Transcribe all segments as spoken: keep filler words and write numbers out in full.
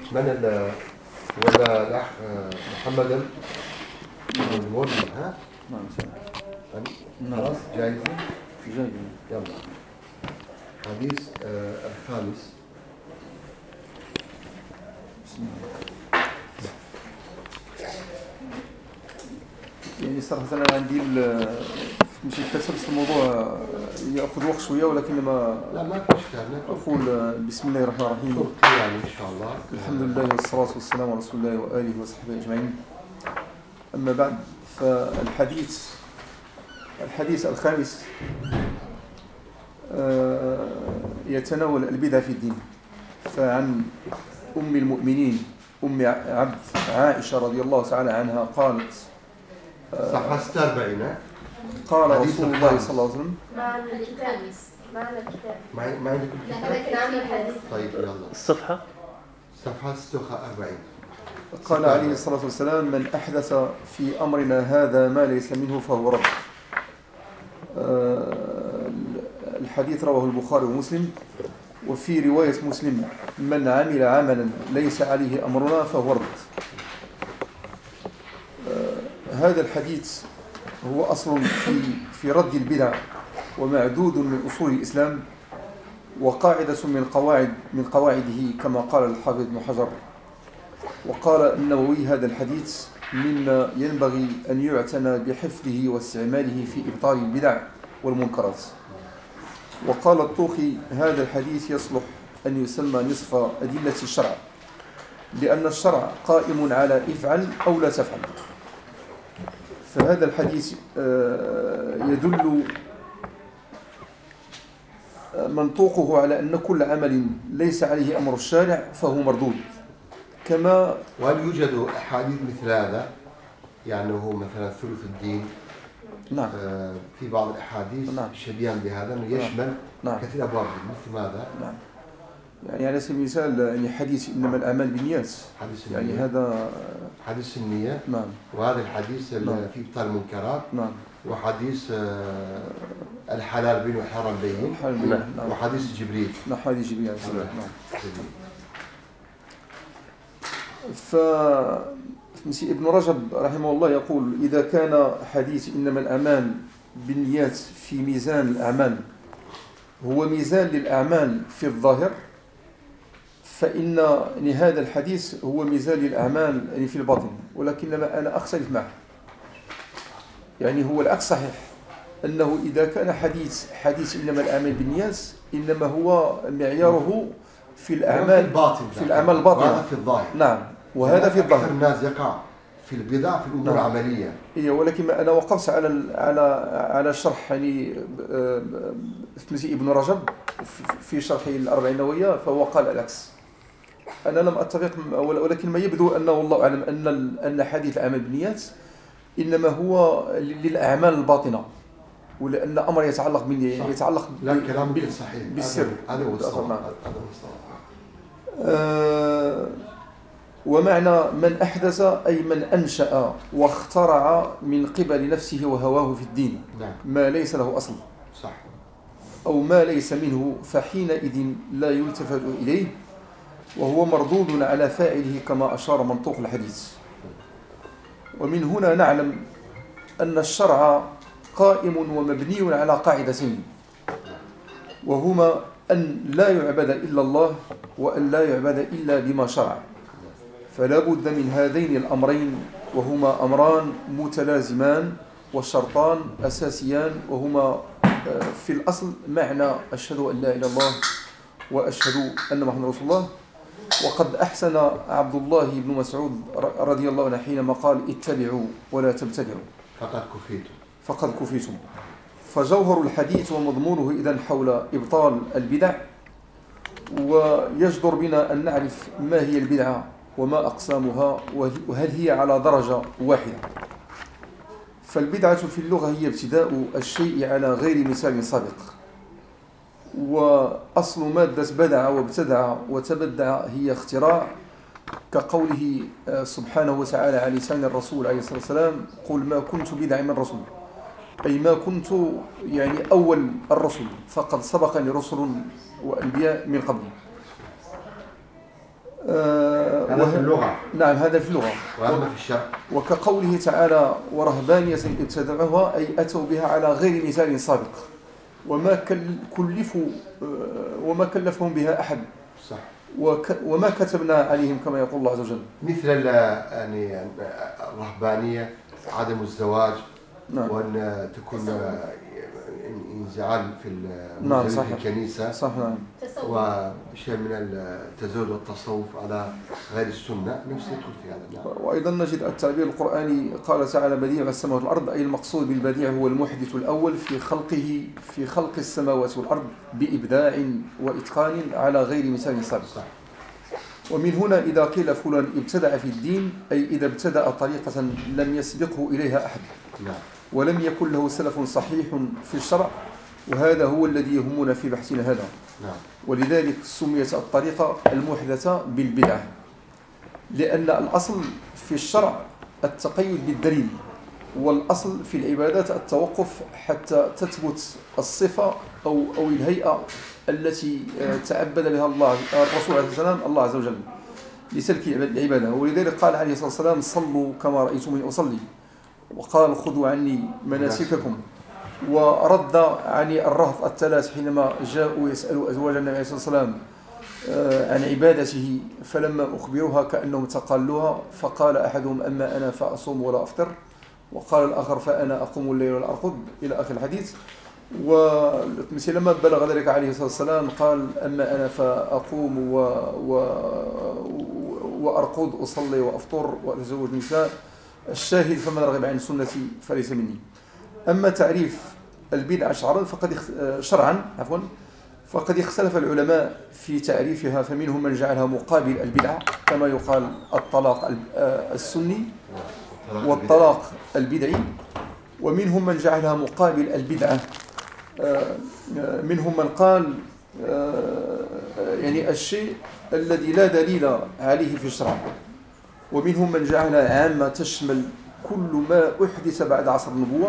من ال ولا الأخ محمد المولي ها؟ نعم خلاص جاهزة؟ جاهزة. يلا. حديث آه الخامس. بسم الله. يعني صراحة أنا عندي مش كتبت الموضوع يأخذ وقت شوية، ولكن ما لا ما فيش كلام. أقول بسم الله الرحمن الرحيم. يعني إن شاء الله. الحمد لله والصلاة والسلام على رسول الله وآله وصحبه أجمعين. أما بعد، فالحديث الحديث الخامس يتناول البدع في الدين. فعن أم المؤمنين أم عبد عائشة رضي الله تعالى عنها قالت صفحة ستة وأربعين. قال رسول الله صلى الله عليه وسلم معنا الكتاب معنا الكتاب ما ما عندكم كتاب؟ لكن عامل الحديث. طيب يلا. الصفحة صفحة ستة وأربعين. قال عليه الصلاة والسلام: من أحدث في أمرنا هذا ما ليس منه فهو رد. الحديث رواه البخاري ومسلم. وفي رواية مسلم: من عمل عملا ليس عليه أمرنا فهو رد. هذا الحديث هو أصل في في رد البدع، ومعدود من أصول الإسلام، وقاعدة من قواعد من قواعده كما قال الحافظ ابن حجر. وقال النووي: هذا الحديث مما ينبغي أن يعتنى بحفظه واستعماله في إبطال البدع والمنكرات. وقال الطوخي: هذا الحديث يصلح أن يسمى نصف أدلة الشرع، لأن الشرع قائم على افعل أو لا تفعل. فهذا الحديث يدل منطوقه على أن كل عمل ليس عليه أمر الشارع فهو مردود. كما وهل يوجد أحاديث مثل هذا؟ يعني هو مثلا ثلث الدين. نعم. في بعض الأحاديث نعم. شبيها بهذا أنه يشمل نعم. كثير أبواب مثل ماذا؟ نعم. يعني على سبيل المثال يعني حديث إنما الأعمال بالنيات، حديث يعني النية. هذا حديث النية. نعم. وهذا الحديث نعم. في إبطال المنكرات. نعم. وحديث الحلال بين والحرام بين. نعم. وحديث جبريل. نعم. حديث جبريل. نعم. ف ابن رجب رحمه الله يقول: إذا كان حديث إنما الأعمال بالنيات في ميزان الأعمال هو ميزان للأعمال في الظاهر، فإن هذا الحديث هو ميزان للأعمال يعني في الباطن. ولكن أنا أختلف معه، يعني هو العكس صحيح، أنه إذا كان حديث حديث إنما الأعمال بالنيات إنما هو معياره في الأعمال في الأعمال الباطنة. وهذا في الظاهر. نعم. وهذا في الظاهر. أكثر الناس يقع في البدع في الأمور العملية. إيه، ولكن أنا وقفت على على على شرح يعني اسمه ابن رجب في شرح الأربعين النووية، فهو قال العكس. أنا لم أتفق، ولكن ما يبدو أنه والله أعلم أن أن حديث الأعمال بالنيات إنما هو للأعمال الباطنة، ولأن أمر يتعلق بال يتعلق لا كلام بال صحيح بالسر. هذا هو الصواب. هذا هو الصواب. ومعنى من أحدث أي من أنشأ واخترع من قبل نفسه وهواه في الدين. نعم. ما ليس له أصل. صح. أو ما ليس منه، فحينئذ لا يلتفت إليه، وهو مردود على فاعله كما أشار منطوق الحديث. ومن هنا نعلم أن الشرع قائم ومبني على قاعدتين، وهما أن لا يعبد إلا الله، وأن لا يعبد إلا بما شرع. فلا بد من هذين الأمرين، وهما أمران متلازمان والشرطان أساسيان، وهما في الأصل معنى أشهد أن لا إله إلا الله وأشهد أن محمدا رسول الله. وقد أحسن عبد الله بن مسعود رضي الله عنه حينما قال: اتبعوا ولا تبتدعوا فقد كفيتم فقد كفيتم. فجوهر الحديث ومضمونه إذن حول إبطال البدع، ويجدر بنا أن نعرف ما هي البدعة وما أقسامها، وهل هي على درجة واحدة. فالبدعة في اللغة هي ابتداء الشيء على غير مثال سابق، وأصل مادة بدع وابتدع وتبدع هي اختراع، كقوله سبحانه وتعالى على لسان الرسول عليه الصلاة والسلام: قل ما كنت بدعا من رسول، أي ما كنت يعني أول الرسل، فقد سبقني رسل وأنبياء من قبلي. هذا في اللغة. نعم هذا في اللغة. وأما في الشرع وكقوله تعالى ورهبانية ابتدعوها أي أتوا بها على غير مثال سابق وما كلفوا وما كلفهم بها أحد. صح. وك وما كتبنا عليهم كما يقول الله عز وجل. مثل يعني الرهبانية عدم الزواج. نعم. وأن تكون انزعال في نعم في الكنيسة. صح. نعم. وشيء من التزود والتصوف على غير السنة نفس يدخل في هذا. نعم. وأيضا نجد التعبير القرآني قال تعالى بديع السماوات والأرض أي المقصود بالبديع هو المحدث الأول في خلقه في خلق السماوات والأرض بإبداع وإتقان على غير مثال سابق. ومن هنا إذا قيل فلان ابتدع في الدين أي إذا ابتدأ طريقة لم يسبقه إليها أحد. نعم. ولم يكن له سلف صحيح في الشرع وهذا هو الذي يهمنا في بحثنا هذا. نعم. ولذلك سميت الطريقة المحدثة بالبدعة لأن الأصل في الشرع التقيد بالدليل والأصل في العبادات التوقف حتى تثبت الصفة أو أو الهيئة التي تعبد بها الله الرسول عليه السلام الله عز وجل لسلك العبادة. ولذلك قال عليه الصلاة والسلام صلوا كما رأيتموني أصلي وقال خذوا عني مناسككم ورد عن الرهط الثلاث حينما جاءوا يسألوا أزواج النبي عليه الصلاة والسلام عن عبادته فلما أخبروها كأنهم تقالوها فقال أحدهم أما أنا فأصوم ولا أفطر وقال الآخر فأنا أقوم الليل ولا أرقد إلى آخر الحديث. ولما بلغ ذلك عليه الصلاة والسلام قال أما أنا فأقوم و... و... وأرقد أصلي وأفطر وأتزوج النساء. الشاهد فمن رغب عن سنتي فليس مني. أما تعريف البدعة شرعا فقد شرعا عفوا فقد اختلف العلماء في تعريفها فمنهم من جعلها مقابل البدعة كما يقال الطلاق السني والطلاق البدعي ومنهم من جعلها مقابل البدعة منهم من قال يعني الشيء الذي لا دليل عليه في الشرع ومنهم من جعلها عامة تشمل كل ما أحدث بعد عصر النبوة.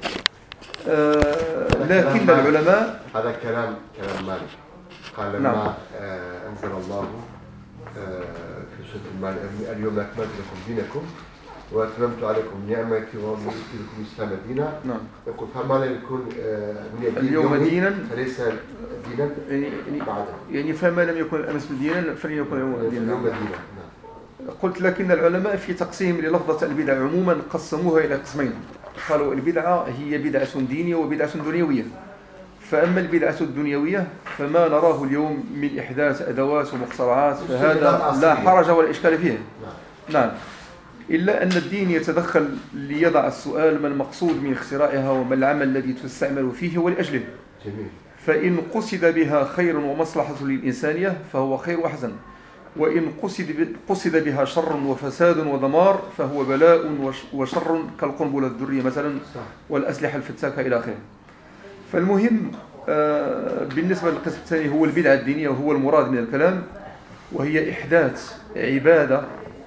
آه لكن العلماء هذا كلام كلام مالك قال لما نعم. آه أنزل الله آه في سورة المائدة اليوم أكملت لكم دينكم وأتممت عليكم نعمتي ورضيت لكم الإسلام دينا. نعم. يقول فما لا يكون آه اليوم دينا فليس دينا يعني بعده يعني فما لم يكن الأمس دينا فليكن اليوم دينا. دينا. نعم. قلت لكن العلماء في تقسيم للفظة البدع عموما قسموها إلى قسمين. قالوا البدعة هي بدعة دينية وبدعة دنيوية. فأما البدعة الدنيوية فما نراه اليوم من إحداث أدوات ومخترعات فهذا لا حرج ولا إشكال فيه. نعم. إلا أن الدين يتدخل ليضع السؤال ما المقصود من اختراعها وما العمل الذي تستعمل فيه ولأجله. فإن قصد بها خير ومصلحة للإنسانية فهو خير وحسن وإن قصد قصد بها شر وفساد ودمار فهو بلاء وشر كالقنبلة الذرية مثلا والأسلحة الفتاكة إلى آخره. فالمهم بالنسبة للقسم الثاني هو البدعة الدينية وهو المراد من الكلام وهي إحداث عبادة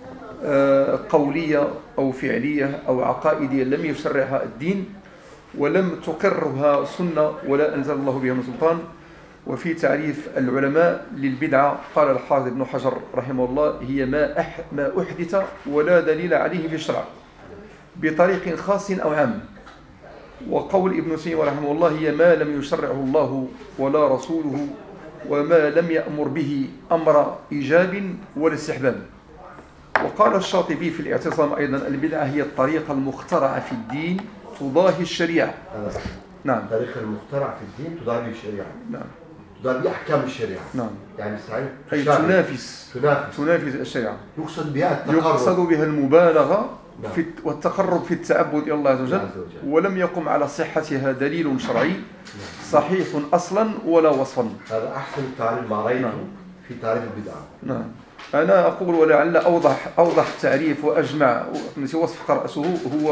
قولية أو فعلية أو عقائدية لم يشرعها الدين ولم تقرها سنة ولا أنزل الله بها من سلطان. وفي تعريف العلماء للبدعة قال الحافظ ابن حجر رحمه الله هي ما, أح ما أحدث ولا دليل عليه في الشرع بطريق خاص أو عام. وقول ابن تيمية رحمه الله هي ما لم يشرعه الله ولا رسوله وما لم يأمر به أمر إيجاب ولا استحباب. وقال الشاطبي في الاعتصام أيضا البدعة هي الطريقة المخترعة في الدين تضاهي الشريعة. نعم. الطريقة المخترعة في الدين تضاهي الشريعة. نعم. تضاهي أحكام الشريعة. نعم. يعني صحيح. أي تنافس. تنافس. تنافس الشريعة. يقصد بها التقرب. يقصد بها المبالغة نعم. في والتقرب في التعبد إلى الله عز وجل ولم يقم على صحتها دليل شرعي صحيح أصلا ولا وصفا. هذا أحسن تعريف ما رأيته نعم. في تعريف البدعة. نعم. أنا أقول ولعل أوضح أوضح تعريف وأجمع وصف رأسه هو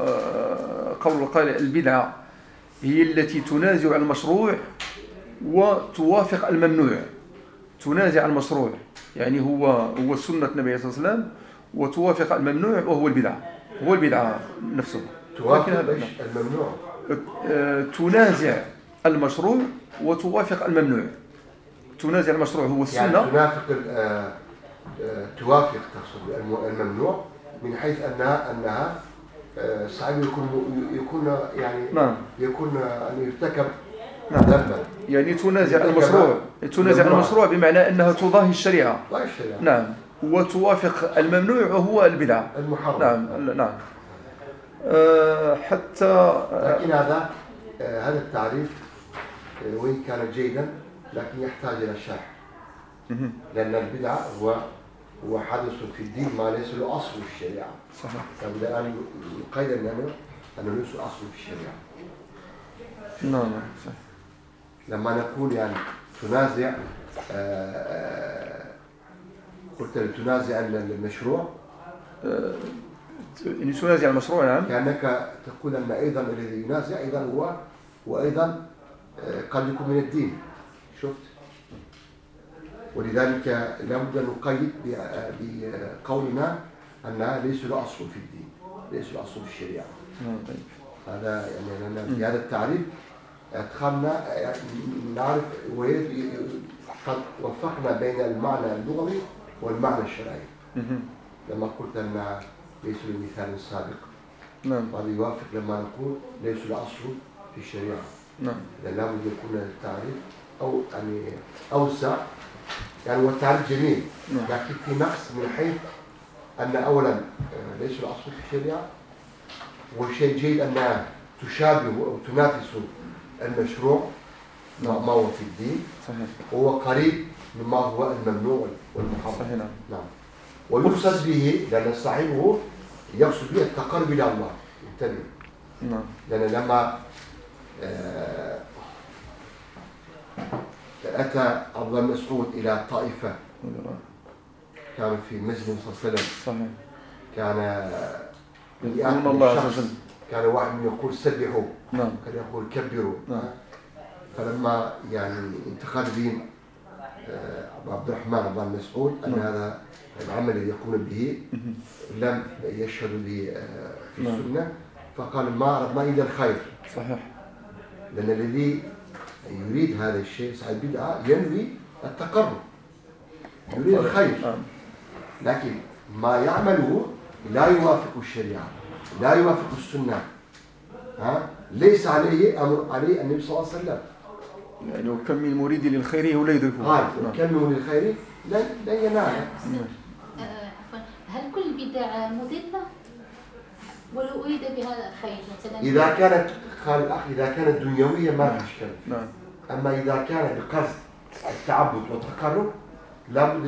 قول القائل البدعة هي التي تنازع المشروع وتوافق الممنوع. تنازع المشروع يعني هو هو سنة النبي صلى الله عليه وسلم وتوافق الممنوع وهو البدعة هو البدعة نفسه. توافق الممنوع. تنازع المشروع وتوافق الممنوع. تنازع المشروع هو السنة يعني تنافق توافق تقصد الممنوع من حيث أنها أنها صعب يكون يكون يعني نعم. يكون أن يرتكب نعم. ذنبا. يعني تنازع المشروع تنازع المشروع بمعنى أنها تضاهي الشريعة. تضاهي الشريعة. نعم. وتوافق الممنوع وهو البدعة. المحرم. نعم نعم. أه حتى لكن هذا آه هذا التعريف آه وإن كان جيدا لكن يحتاج إلى شرح. لأن البدعة هو هو حدث في الدين ما ليس له أصل في الشريعة. صحيح. فبدأ أن يقيد أنه أنه ليس أصل في الشريعة. نعم صحيح. لما نقول يعني تنازع قلت تنازع المشروع يعني تنازع المشروع نعم. كأنك تقول أن أيضا الذي ينازع أيضا هو وأيضا قد يكون من الدين. شفت؟ ولذلك لابد أن نقيد بقولنا أنها ليس له أصل في الدين، ليس له أصل في الشريعة. هذا يعني لأن بهذا التعريف أدخلنا نعرف قد وفقنا بين المعنى اللغوي والمعنى الشرعي. لما قلت أن ليس لمثال سابق. نعم. هذا يوافق لما نقول ليس له أصل في الشريعة. نعم. لأن لابد يكون التعريف أو يعني أوسع. يعني هو التعريف جميل لكن في نقص من حيث أن أولا ليس له أصل في الشريعة والشيء جيد أنها تشابه أو تنافس المشروع ما هو في الدين. صحيح. وهو قريب مما هو الممنوع والمحرم. صحيح. نعم. نعم. ويقصد به لأن صاحبه يقصد به التقرب إلى الله. انتبه. نعم. لأن لما آه أتى عبد الله مسعود إلى طائفة كان في مسجد صلى الله عليه وسلم. صحيح. كان يقول الله عز وجل. كان واحد يقول سبحوا. نعم. كان يقول كبروا. نعم. فلما يعني انتقد بهم عبد الرحمن عبد الله مسعود أن هذا العمل الذي يقوم به لم يشهد به في السنة فقال ما أردنا إلا الخير. صحيح. لأن الذي يريد هذا الشيء صاحب بدعة ينوي التقرب يريد الخير لكن ما يعمله لا يوافق الشريعة لا يوافق السنة. ها ليس عليه أمر عليه النبي صلى الله عليه وسلم. يعني وكم من مريد للخير ولا يدركه. هاي وكم من للخير لا لا ينال. عفوا هل كل بدعة مضلة ولو أريد بها خير مثلا؟ إذا كانت قال الأخ إذا كانت دنيوية ما في إشكال. نعم. أما إذا كان بقصد التعبد والتقرب لابد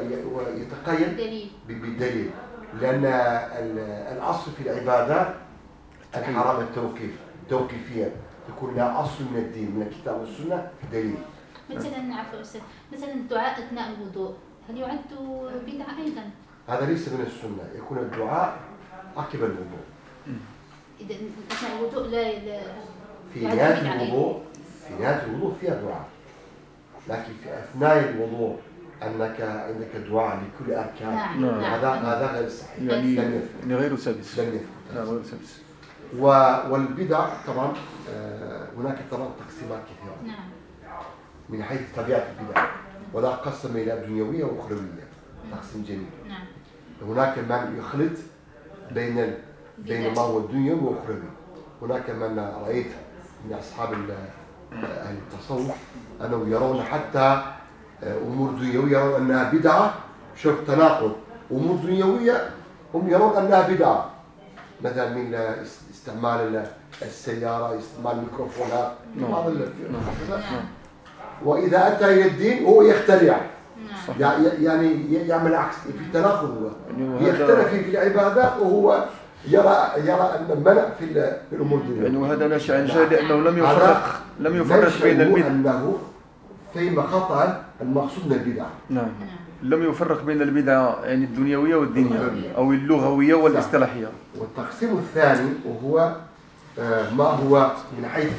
يتقيد بالدليل لأن الأصل في العبادات الحرام التوقيف توقيفيا يكون لها أصل من الدين من الكتاب والسنة دليل. مثلا عفوا أستاذ مثلا الدعاء أثناء الوضوء هل يعد بدعة أيضا؟ هذا ليس من السنة يكون الدعاء عقب الوضوء. إذا أثناء الوضوء لا, لا في نهاية الوضوء في نهاية الوضوء فيها دعاء لكن في أثناء الوضوء أنك عندك دعاء لكل أركان. نعم. هذا هذا غير صحيح يعني يعني غير ثابت. نعم غير ثابت. والبدع طبعا هناك طبعا تقسيمات كثيرة. نعم. من حيث طبيعة البدع ولا قسم إلى دنيوية وأخروية تقسيم جميل. نعم. هناك من يخلط بين ال... بين ما هو الدنيوي وأخروي. هناك من رأيت من أصحاب أهل التصوف أنهم يرون حتى أمور دنيوية يرون أنها بدعة. شوف تناقض أمور دنيوية هم يرون أنها بدعة مثلا من استعمال السيارة استعمال الميكروفونات بعض نعم. وإذا أتى إلى الدين هو يخترع. نعم. يعني يعمل عكس في تناقض هو يخترع في العبادات وهو يرى يرى أن المنع في الأمور الدنيوية. يعني وهذا ناشئ عن جهل لأنه لم يفرق لم يفرق بين البدع. أنه فيما خطأ المقصود من البدع. نعم. لم يفرق بين البدعة يعني الدنيوية والدينية أو اللغوية والاصطلاحية. والتقسيم الثاني وهو ما هو من حيث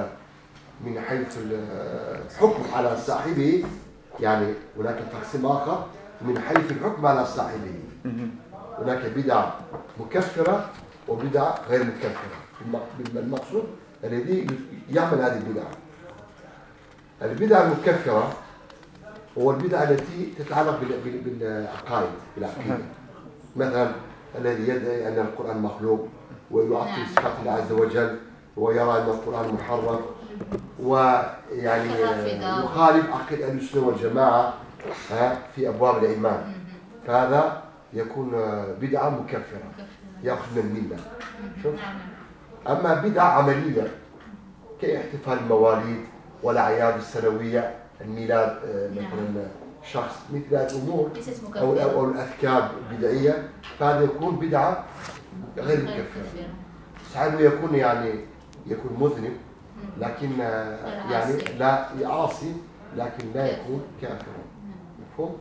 من حيث الحكم على صاحبه. يعني هناك تقسيم آخر من حيث الحكم على صاحبه. هناك بدعة مكفرة وبدعة غير مكفرة. المقصود الذي يعمل هذه البدعة. البدعة المكفرة هو البدعة التي تتعلق بالعقائد بالعقيدة. مثلا الذي يدعي أن القرآن مخلوق ويعطي صفات الله عز وجل ويرى أن القرآن محرف ويعني يخالف عقيدة أهل السنة والجماعة في أبواب الإيمان، فهذا يكون بدعة مكفرة يأخذ من الملة. شوف. أما بدعة عملية كاحتفال المواليد والأعياد السنوية، الميلاد مثلا شخص، مثل هذه الأمور أو أو الأذكار البدعية، فهذا يكون بدعة غير مكفرة. صحيح يكون يعني يكون مذنب لكن يعني لا يعاصي لكن لا يكون كافرا. مفهوم؟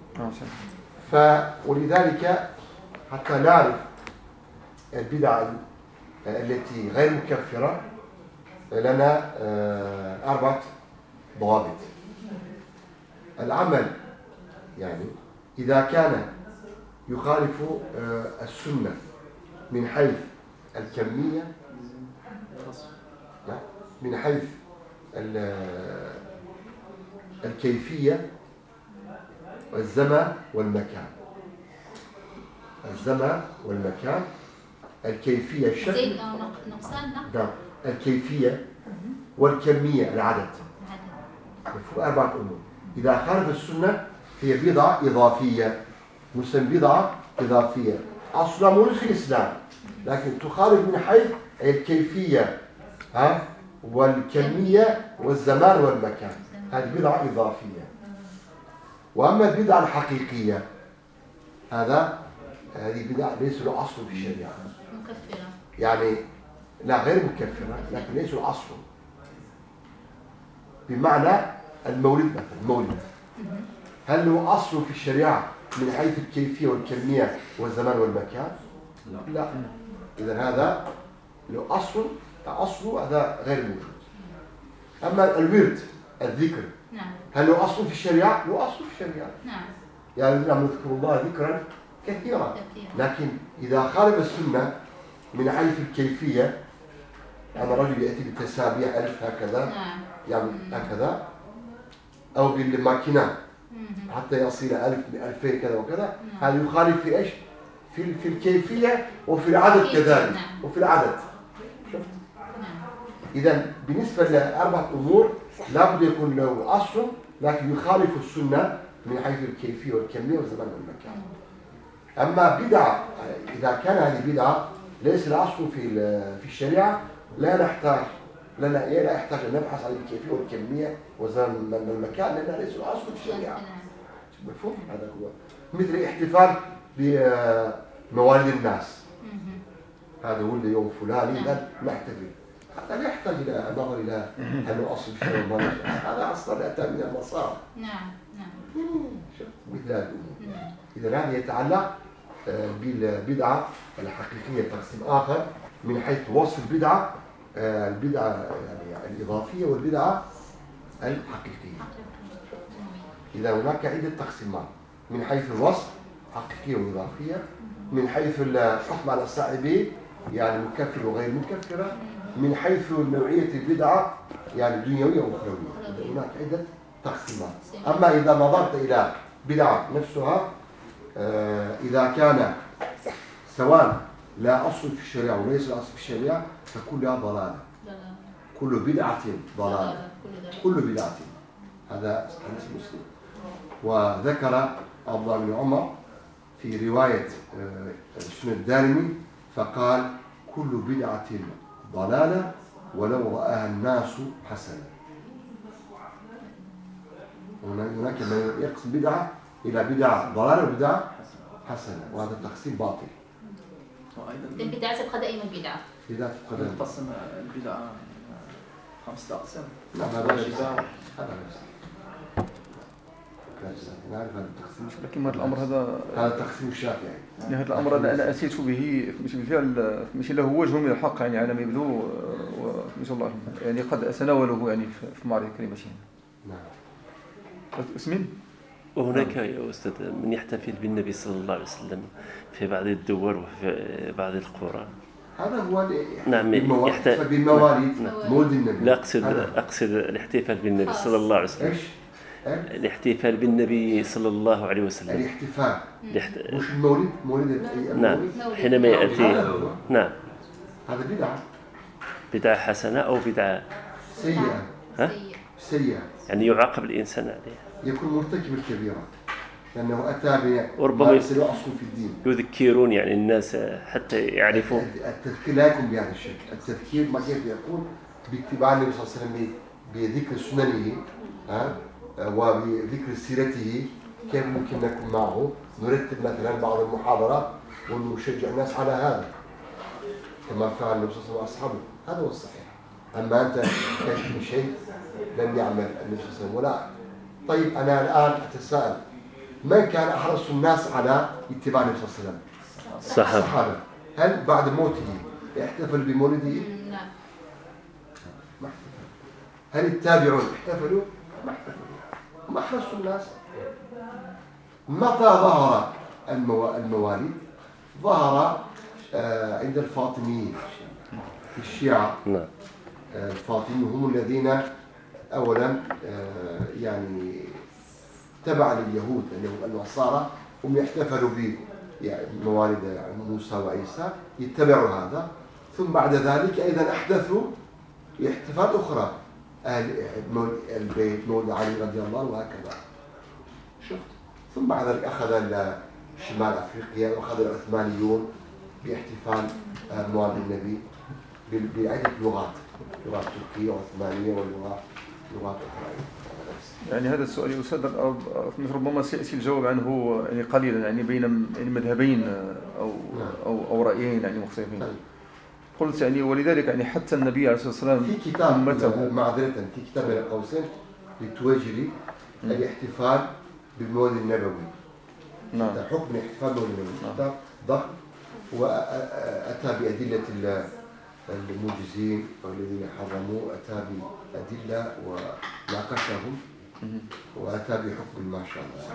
فولذلك حتى نعرف البدع التي غير مكفرة لنا أربعة ضوابط. العمل يعني إذا كان يخالف السنة من حيث الكمية، من حيث الكيفية والزمان والمكان. الزمان والمكان، الكيفية الشكل، زيد أو نقصان، نعم، الكيفية والكمية العدد. أربعة أمور. إذا خالف السنة هي بضعة إضافية، مسمى بضعة إضافية أصلا مو في الإسلام، لكن تخالف من حيث الكيفية ها والكمية والزمان والمكان، هذه بضعة إضافية. وأما البدعة الحقيقية هذا هذه بدعة ليس له أصل في الشريعة، مكفرة يعني لا غير مكفرة لكن ليس له أصل. بمعنى المولد مثلا، المولد هل له أصل في الشريعة من حيث الكيفية والكمية والزمان والمكان؟ لا, لا. إذا هذا له أصل، أصله هذا غير موجود. أما الورد الذكر نعم. هل له أصل في الشريعة؟ له أصل في الشريعة. نعم. يعني نحن نذكر الله ذكرا كثيرا، لكن إذا خالف السنة من حيث الكيفية، أما رجل يأتي بالتسابيح ألف هكذا، نعم. يعني هكذا، أو بالماكينة حتى يصل ألف من ألفين كذا وكذا، هذا يخالف في إيش؟ في في الكيفية وفي العدد كذلك. نعم. وفي العدد. شفت؟ نعم. إذا بالنسبة لأربعة أمور لابد يكون له أصل، لكن يخالف السنة من حيث الكيفية والكمية والزمان والمكان. أما بدعة إذا كان هذه بدعة ليس الأصل في في الشريعة، لا نحتاج لنا لا يحتاج أن نبحث عن الكيفية والكمية والزمان والمكان، لأنها ليس الأصل في الشريعة. مفهوم؟ هذا هو. مثل الاحتفال بموالد الناس، هذا ولد يوم فلاني لا نحتفل، هذا لا يحتاج إلى نظر إلى أنه أصل في الشريعة، هذا أصلا أتى من المصار. نعم نعم. مثل هذه الأمور. إذا هذا يتعلق بالبدعة الحقيقية تقسيم آخر من حيث وصف البدعة، البدعة يعني الإضافية والبدعة الحقيقية. إذا هناك عدة تقسيمات من حيث الوصف حقيقية وإضافية، من حيث الحكم على صاحبه يعني مكفر وغير مكفرة، من حيث نوعية البدعة يعني دنيوية وأخروية. هناك عدة تقسيمات. أما إذا نظرت إلى بدعة نفسها، إذا كان سواء لا أصل في الشريعة وليس الأصل في الشريعة فكلها ضلالة. كل بدعة ضلالة. كل بدعة. هذا حديث مسلم. وذكر عبد الله بن عمر في رواية السنن الدارمي فقال: كل بدعة ضلالة ولو رآها الناس حسنة. هناك من يقسم بدعة إلى بدعة ضلالة وبدعة حسنة، وهذا التقسيم باطل. البدعة تبقى دائما بدعة. بدعة تبقى دائما. تقسم البدعة خمسة أقسام. نعم هذا هذا نعرف هذا التقسيم. لكن هذا الأمر هذا هذا التقسيم الشافعي. يعني هذا الأمر أنا أنا أتيت به مش بالفعل مش له وجه من الحق يعني على ما يبدو، وما شاء الله يعني قد أتناوله يعني في معرض كلمتين. نعم. اسمين. وهناك يا أستاذ من يحتفل بالنبي صلى الله عليه وسلم في بعض الدول وفي بعض القرى. هذا هو نعم يحتفل بالمواليد مولد النبي. لا أقصد أقصد الاحتفال بالنبي صلى الله عليه وسلم. إيش؟ الاحتفال بالنبي صلى الله عليه وسلم. الاحتفال الاحت... مش المولد، مولد نعم حينما يأتي. نعم هذا بدعة بدعة حسنة أو بدعة سيئة. ها؟ سيئة يعني يعاقب الإنسان عليها، يكون مرتكب الكبيرة لأنه أتى وربما بما يصير أصل في الدين. يذكرون يعني الناس حتى يعرفوا. التذكير لا يكون بهذا الشكل. التذكير ما كيف يكون باتباع النبي صلى الله عليه وسلم بذكر سننه وبذكر سيرته. كيف ممكن نكون معه نرتب مثلا بعض المحاضرات ونشجع الناس على هذا كما فعل النبي صلى الله عليه وسلم وأصحابه. هذا هو الصحيح. أما أنت كشف شيء لم يعمل النبي صلى الله عليه وسلم ولا. طيب أنا الآن أتساءل، من كان أحرص الناس على اتباع النبي صلى الله عليه وسلم؟ الصحابة. هل بعد موته احتفل بمولده؟ نعم. ما احتفل. هل التابعون احتفلوا؟ ما احتفلوا. هم أحرصوا الناس. متى ظهر الموالد؟ ظهر عند الفاطميين الشيعة. نعم. الفاطميين هم الذين أولا يعني تبع لليهود لأنهم النصارى هم يحتفلوا بموالد موسى وعيسى، يتبعوا هذا. ثم بعد ذلك أيضا أحدثوا احتفالات أخرى، البيت مولد علي رضي الله عنه وهكذا. شفت. ثم بعد ذلك أخذ شمال أفريقيا وأخذ العثمانيون باحتفال موالد النبي بعدة لغات، لغات تركية وعثمانية ولغات لغات أخرى. يعني هذا السؤال يا أستاذ ربما سيأتي الجواب عنه يعني قليلا، يعني بين يعني مذهبين أو أو أو رأيين يعني مختلفين. قلت يعني ولذلك يعني حتى النبي عليه الصلاة والسلام في كتاب أمته معذرة في كتاب بين قوسين للتوجري الاحتفال بالمولد النبوي. نعم. حكم الاحتفال بالمولد النبوي كتاب ضخم وأتى بأدلة الموجزين والذين حرموا، أتى بأدلة وناقشهم وأتى بحكم ما شاء الله.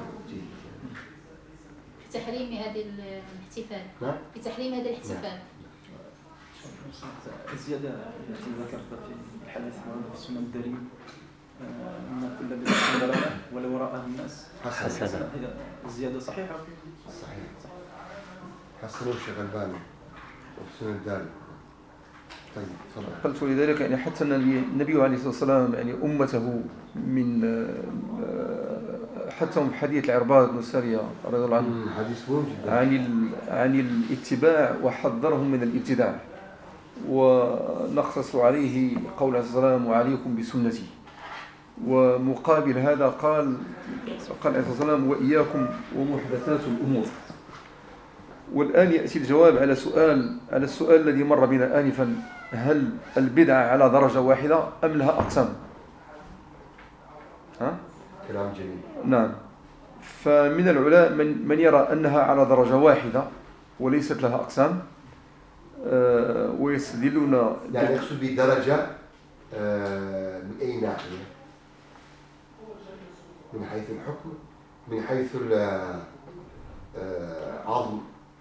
في تحريم هذا الاحتفال. نعم. في تحريم هذا الاحتفال. الزيادة التي ذكرت في الحديث في السنن الدارمي أن كل بدعة ضلالة ولو رآها الناس حسنة. الزيادة صحيحة؟ صحيح. حسنوا الشيخ الباني وفي السنن الدارمي. طيب تفضل. قلت ولذلك يعني حتى النبي عليه الصلاة والسلام يعني أمته من حتى في حديث العرباض بن سارية رضي الله عنه حديث مهم جدا عن عن الاتباع وحذرهم من الابتداع، ونخص عليه قول عليه الصلاة والسلام وعليكم بسنتي. ومقابل هذا قال قال عليه الصلاة والسلام وإياكم ومحدثات الأمور. والآن يأتي الجواب على سؤال على السؤال الذي مر بنا آنفا، هل البدعة على درجة واحدة أم لها أقسام؟ ها؟ كلام جميل. نعم. فمن العلماء من من يرى أنها على درجة واحدة وليست لها أقسام، أه ويستدلون يعني يقصد بدرجة أه من أي ناحية؟ من حيث الحكم، من حيث عظم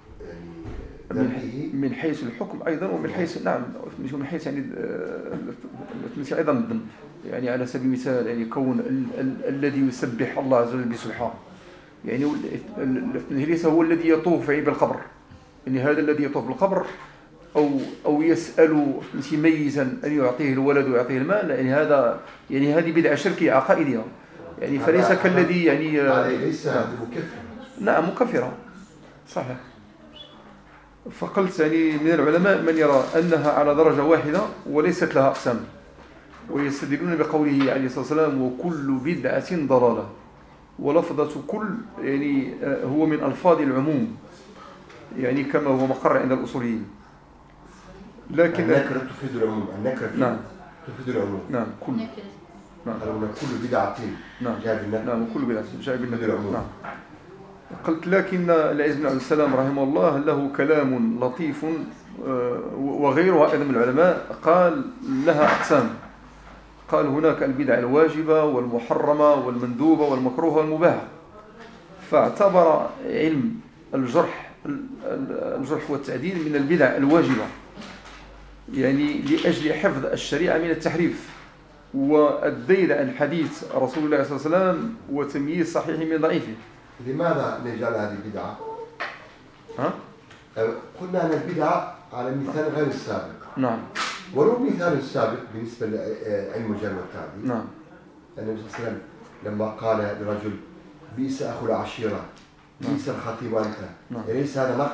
يعني من حيث الحكم أيضا، ومن حيث نعم من حيث يعني أيضا الذنب. يعني على سبيل المثال يعني كون ال ال الذي يسبح الله عز وجل بسبحانه، يعني ليس هو الذي يطوف بالقبر، يعني هذا الذي يطوف بالقبر أو أو يسأل ميتا أن يعطيه الولد ويعطيه المال، يعني هذا يعني هذه بدعة شركية عقائدية، يعني فليس كالذي يعني ليس مكفر. نعم مكفرة صحيح. فقلت يعني من العلماء من يرى أنها على درجة واحدة وليست لها أقسام، ويستدلون بقوله عليه الصلاة والسلام وكل بدعة ضلالة. ولفظة كل يعني هو من ألفاظ العموم، يعني كما هو مقر عند الأصوليين. لكن النكرة تفيد العموم. النكرة نعم تفيد العموم. نعم كل نعم كل بدعة نعم جاء نعم كل بدعة جاء بالعموم. نعم. قلت لكن العز بن عبد السلام رحمه الله له كلام لطيف، وغيره أيضا من العلماء قال لها أقسام. قال هناك البدع الواجبة والمحرمة والمندوبة والمكروهة والمباحة، فاعتبر علم الجرح الجرح والتعديل من البدع الواجبة، يعني لأجل حفظ الشريعة من التحريف. والدليل عن حديث رسول الله صلى الله عليه وسلم وتمييز صحيح من ضعيفه. لماذا نجعل هذه بدعة؟ ها؟ قلنا أن البدعة على مثال غير السابق. نعم. ولو مثال السابق بالنسبة لعلم الجرح والتعديل. نعم. النبي صلى الله عليه وسلم لما قال لرجل بئس أخو العشيرة بئس الخطيب أنت، نعم. أليس هذا نقد؟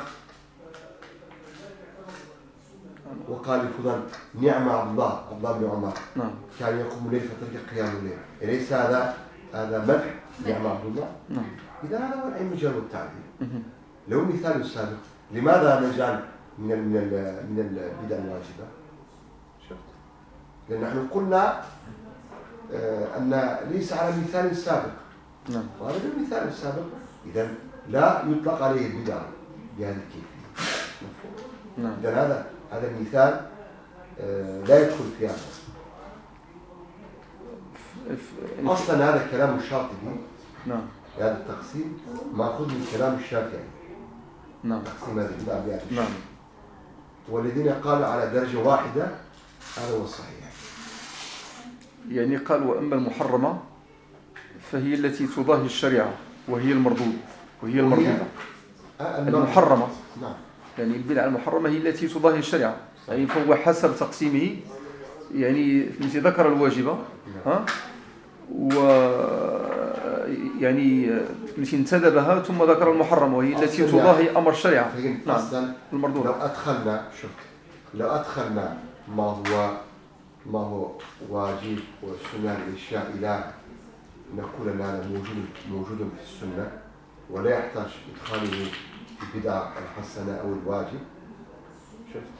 وقال لفلان نعم عبد الله عبد الله بن عمر نعم. كان يقوم الليل فترك قيام الليل، أليس هذا هذا مدح نعم عبد الله؟ نعم. إذا هذا هو علم الجرح والتعديل. لو مثال السابق لماذا نجعل من ال من ال من البدع الواجبة؟ شفت؟ لأن نحن قلنا آه أن ليس على مثال سابق. نعم. وهذا المثال السابق إذا لا يطلق عليه البدع بهذه الكيفية. نعم. إذا هذا هذا المثال آه لا يدخل في هذا. أصلا هذا كلام الشاطبي. نعم. هذا التقسيم مأخوذ من كلام الشافعي. نعم. تقسيم هذه البدع بهذا الشيء. نعم. والذين قالوا على درجة واحدة هذا هو الصحيح. يعني قال وأما المحرمة فهي التي تضاهي الشريعة وهي المردود وهي المردودة. المحرمة. نعم. يعني البدعة المحرمة هي التي تضاهي الشريعة. يعني فهو حسب تقسيمه يعني مثل ذكر الواجبة ها و يعني مثل انتدبها ثم ذكر المحرمة وهي التي تضاهي أمر الشريعة. نعم. المردودة. لو أدخلنا شفت لو أدخلنا ما هو ما هو واجب والسنة الإشياء إلى نقول أن هذا موجود موجود في السنة ولا يحتاج إدخاله في البدع الحسنة أو الواجب. شفت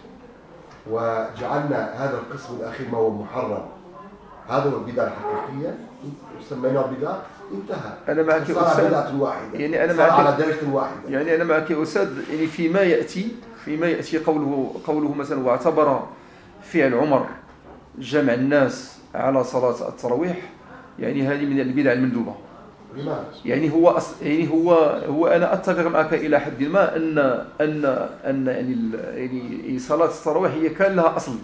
وجعلنا هذا القسم الأخير ما هو محرم هذا هو البدع الحقيقية سميناه بدع انتهى. أنا معك يا أستاذ. واحدة. يعني أنا معك على درجة واحدة. يعني أنا معك يا أستاذ. يعني فيما يأتي فيما يأتي قوله قوله مثلا واعتبر فعل عمر جمع الناس على صلاة التراويح يعني هذه من البدع المندوبة. لماذا؟ يعني هو أص... يعني هو هو أنا أتفق معك إلى حد ما أن أن أن يعني ال... يعني صلاة التراويح هي كان لها أصل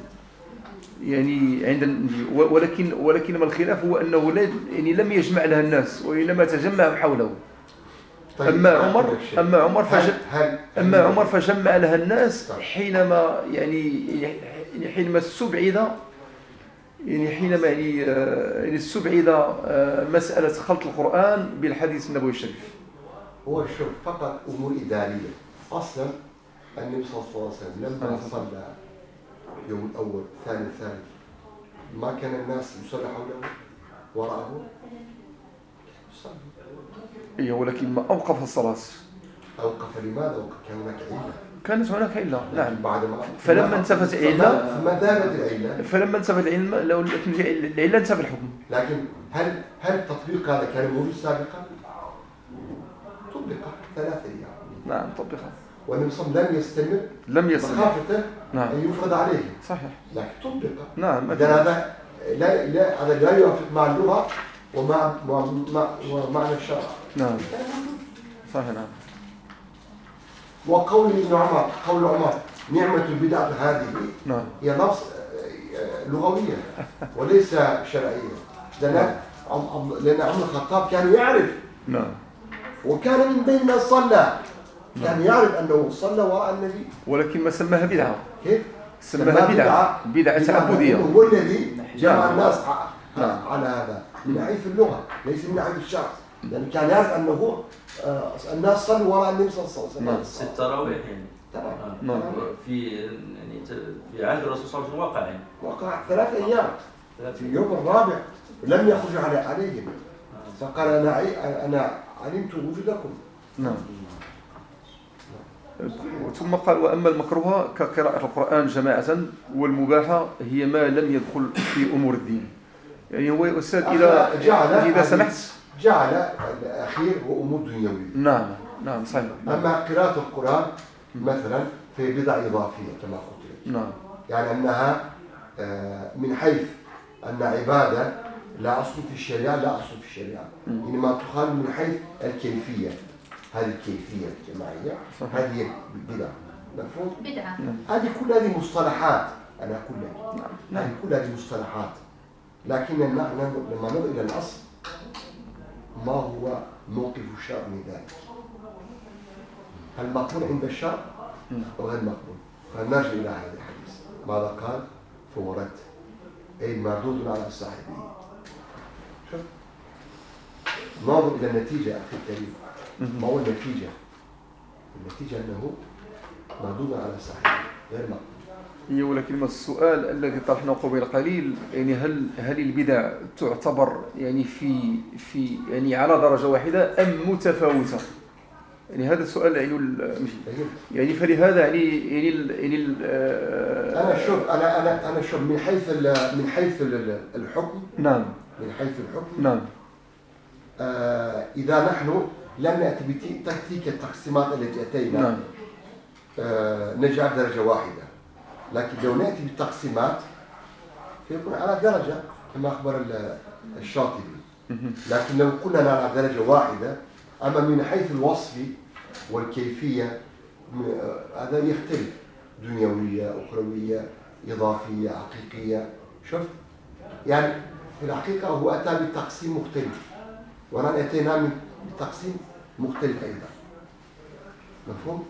يعني عند ولكن ولكن ما الخلاف هو أنه لا يعني لم يجمع لها الناس وإنما تجمعوا حوله. طيب أما عمر أما عمر فج... هل... أما عمر فجمع لها الناس حينما يعني يعني حينما استبعد يعني حينما يعني يعني استبعد مسألة خلط القرآن بالحديث النبوي الشريف. هو شوف فقط أمور إدارية. أصلا النبي صلى الله عليه وسلم لما صلى يوم الأول ثاني ثالث ما كان الناس يصلي حوله وراءه يصلي. إيه ولكن ما أوقف الصلاة. أوقف لماذا؟ أوقف كان هناك علة. كانت هناك علة. نعم. بعد ما فلما انتفت العلة ما ذهبت العلة. فلما انتفت العلة لو العلة انتفى الحكم. لكن هل هل التطبيق هذا كان موجود سابقا؟ طبق ثلاثة أيام. نعم طبق. والنبي صلى الله عليه وسلم لم يستمر. لم يستمر. مخافته نعم. أن يفرض عليه. صحيح. لكن طبق. نعم. إذا هذا لا لا هذا لا يوافق مع اللغة ومع مع ومعنى الشرع. نعم. صحيح. نعم. وقول ابن عمر قول عمر نعمة البدعة هذه نعم. هي لفظ لغوية وليس شرعية. لأن لأن عمر الخطاب كان يعرف. نعم. وكان من بين من صلى. كان يعرف أنه صلى وراء النبي. ولكن ما سماها بدعة. كيف؟ سماها بدعة. بدعة تعبدية. هو الذي جمع الناس نعم. على هذا من حيث اللغة ليس من حيث الشرع. لأن كان يعرف أنه آه الناس صلوا وراء النبي صلى الله عليه وسلم. نعم. ست تراويح يعني. تمام. نعم. في يعني في عهد الرسول صلى الله عليه وسلم وقع يعني. وقع ثلاث أيام. في اليوم الرابع لم يخرج على عليهم. فقال أنا أنا علمت وجودكم. نعم. ثم قال وأما المكروه كقراءة القرآن جماعة والمباحة هي ما لم يدخل في أمور الدين. يعني هو أستاذ إذا إذا سمحت جعل الأخير هو أمور دنيوية. نعم نعم صحيح. أما قراءة القرآن مثلا في بدع إضافية كما قلت. نعم. يعني أنها من حيث أن عبادة لا أصل في الشريعة لا أصل في الشريعة. إنما تخال من حيث الكيفية. هذه الكيفية الجماعية هذه بدعة. مفهوم؟ بدعة. هذه كل هذه مصطلحات أنا أقول لك. نعم. هذه كل هذه مصطلحات لكن نحن لما نظر إلى الأصل ما هو موقف الشرع من ذلك؟ هل مقبول عند الشرع أو غير مقبول؟ فنرجع إلى هذا الحديث ماذا قال؟ فورت أي مردود على صاحبه. شوف ننظر إلى النتيجة أخي الكريم. ما هو النتيجة؟ النتيجة أنه مردود على صاحبه غير مقبول. هي ولكن السؤال الذي طرحناه قبل قليل يعني هل هل البدع تعتبر يعني في في يعني على درجة واحدة أم متفاوتة؟ يعني هذا السؤال يعني ماشي يعني فلهذا يعني يعني ال يعني ال أنا شوف أنا أنا أنا شوف من حيث من حيث الحكم. نعم. من حيث الحكم. نعم. آه إذا نحن لم نأتي بتلك التقسيمات التي أتينا. نعم. آه نجعل درجة واحدة. لكن لو نأتي بالتقسيمات فيكون على درجة كما أخبر الشاطبي. لكن لو قلنا على درجة واحدة أما من حيث الوصف والكيفية هذا يختلف دنيوية أخروية إضافية حقيقية. شفت يعني في الحقيقة هو أتى بالتقسيم مختلف ونحن أتينا من تقسيم مختلف أيضا. مفهوم؟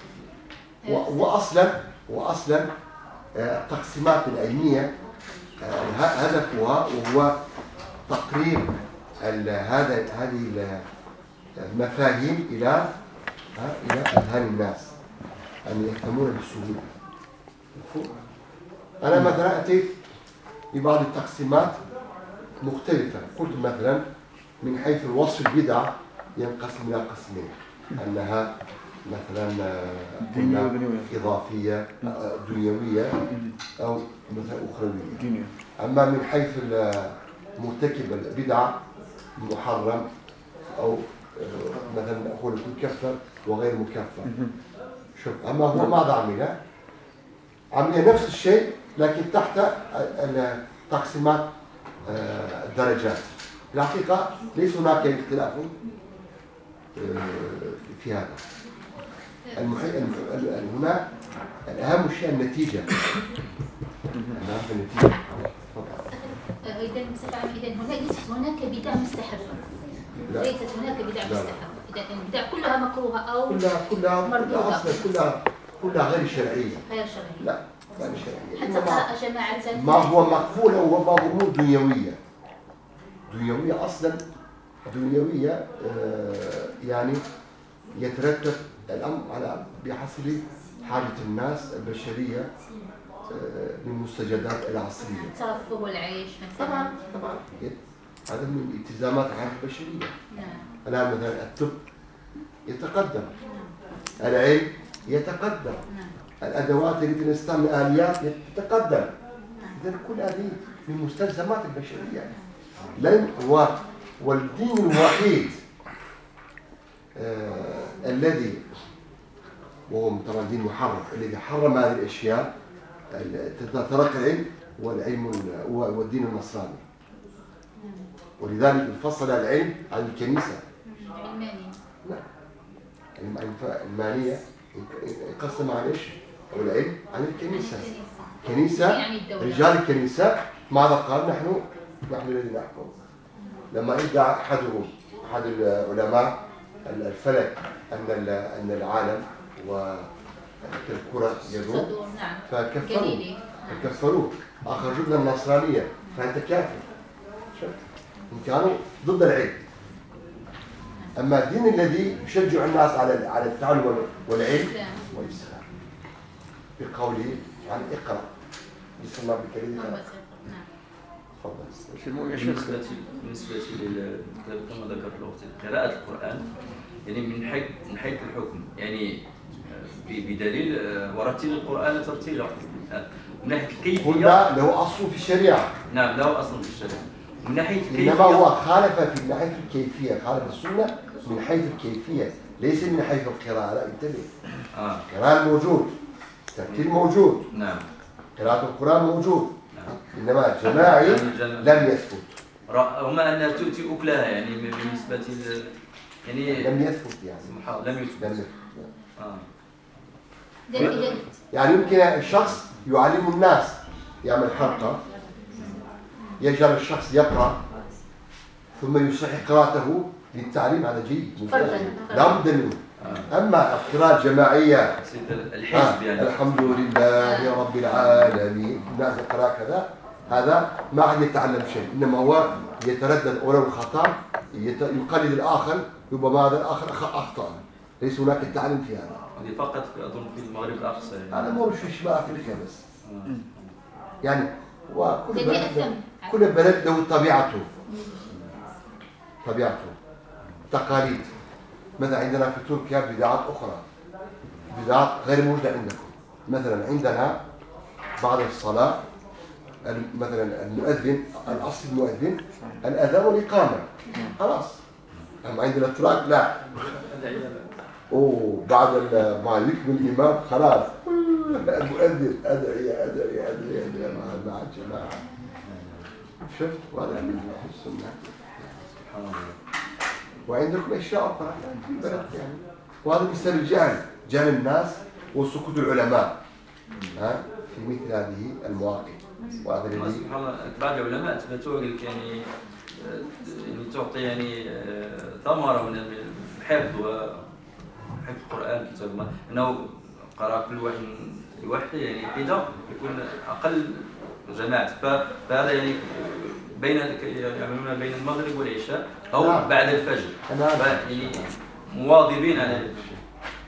وأصلا وأصلا التقسيمات العلمية هدفها وهو تقريب هذا هذه المفاهيم إلى إلى أذهان الناس أن يفهمون بسهولة. أنا مثلا أتيت ببعض التقسيمات مختلفة. قلت مثلا من حيث الوصف البدعة ينقسم إلى قسمين أنها مثلا إضافية دنيوية أو مثلا أخروية. أما من حيث مرتكب البدعة محرم أو مثلا أقول مكفر وغير مكفر. شوف أما هو ماذا عمل؟ عمل نفس الشيء لكن تحت تقسيمات الدرجات. في الحقيقة ليس هناك اختلاف في هذا. هنا الأهم شيء النتيجة. الأهم النتيجة. إذا بصفة عامة إذا هنا ليست هناك بدع مستحبة. ليست هناك بدع مستحبة. إذا البدع كلها مكروهة أو كلها كلها كلها أصلا كلها كلها غير شرعية. غير شرعية. لا غير شرعية. حتى قرأ جماعة ما هو مقبول هو ما هو دنيوية. دنيوية أصلا دنيوية آه يعني يترتب الأمر على بحسب حاجة الناس البشرية من المستجدات العصرية. الترفه والعيش مثلا. طبعا طبعا هذا من التزامات الحياة البشرية. نعم. الآن مثلا الطب يتقدم. نعم. العلم يتقدم. نعم. الأدوات التي نستعمل آليات يتقدم. نعم. إذن كل هذه من مستلزمات البشرية. لن هو والدين الوحيد آه الذي وهو طبعا دين محرم الذي حرم هذه الاشياء ترك العلم والعلم والدين النصراني. ولذلك انفصل العلم عن الكنيسه. علمانية. نعم. المانيه انقسم عن ايش؟ او العلم عن الكنيسه. كنيسه رجال الكنيسه ماذا قال؟ نحن نحن الذي نحكم. لما ادعى احدهم احد العلماء الفلك ان ان العالم والكرة يدور فكفروه فكفروه أخرجوا من النصرانية فأنت كافر. شفت؟ إن كانوا ضد العلم. أما الدين الذي يشجع الناس على على التعلم والعلم والإسلام بقوله عن اقرأ بسم الله بالكريم. تفضل. بالنسبة بالنسبة كما ذكر الأخت قراءة القرآن يعني من حيث من حيث الحكم يعني بدليل ورتل القرآن ترتيلا. من ناحية الكيفية قلنا له أصل في الشريعة. نعم له أصل في الشريعة. من ناحية الكيفية إنما هو خالف في ناحية الكيفية خالف السنة من حيث الكيفية ليس من حيث القراءة. لا انتبه. آه. القراءة موجود الترتيل موجود. نعم. قراءة القرآن موجود. نعم. إنما الجماعي لم يثبت. وما أنها تؤتي أكلها يعني بالنسبة ل يعني لم يثبت يعني لم يثبت. لم يثبت. آه. يعني يمكن الشخص يعلم الناس يعمل حلقة يجعل الشخص يقرأ ثم يصحح قراءته للتعليم، هذا جيد لا بد منه. أما القراءة الجماعية الحزب يعني الحمد لله رب العالمين الناس يقرأ كذا، هذا ما عاد يتعلم شيء، إنما هو يتردد ولو الخطأ، يقلد الآخر، ربما هذا الآخر أخطأ، ليس هناك التعلم في هذا. هذه فقط في أظن في المغرب الأقصى يعني. هذا مو في شمال أفريقيا بس. يعني وكل بلد كل بلد له طبيعته طبيعته تقاليد. مثلا عندنا في تركيا بدعات أخرى، بدعات غير موجودة عندكم. مثلا عندنا بعد الصلاة مثلا المؤذن، الأصل المؤذن الأذان والإقامة خلاص. أما عندنا التراك لا، وبعد ما يكمل الإمام خلاص المؤذن أدعي أدعي أدعي أدعي مع الجماعة. شفت؟ وهذا من السنة. سبحان الله. وعندكم أشياء أخرى في البلد يعني، وهذا بسبب الجهل، جهل الناس وسكوت العلماء ها في مثل هذه المواقف. وهذا الذي سبحان الله بعض العلماء أثبتوا لك يعني يعني تعطي يعني ثمرة من الحفظ وحفظ القرآن كتاب الله، أنه قرأ كل واحد لوحده يعني حدة يكون أقل جماعة. فهذا يعني بين يعملون بين المغرب والعشاء أو نعم. بعد الفجر يعني مواظبين على الشيء.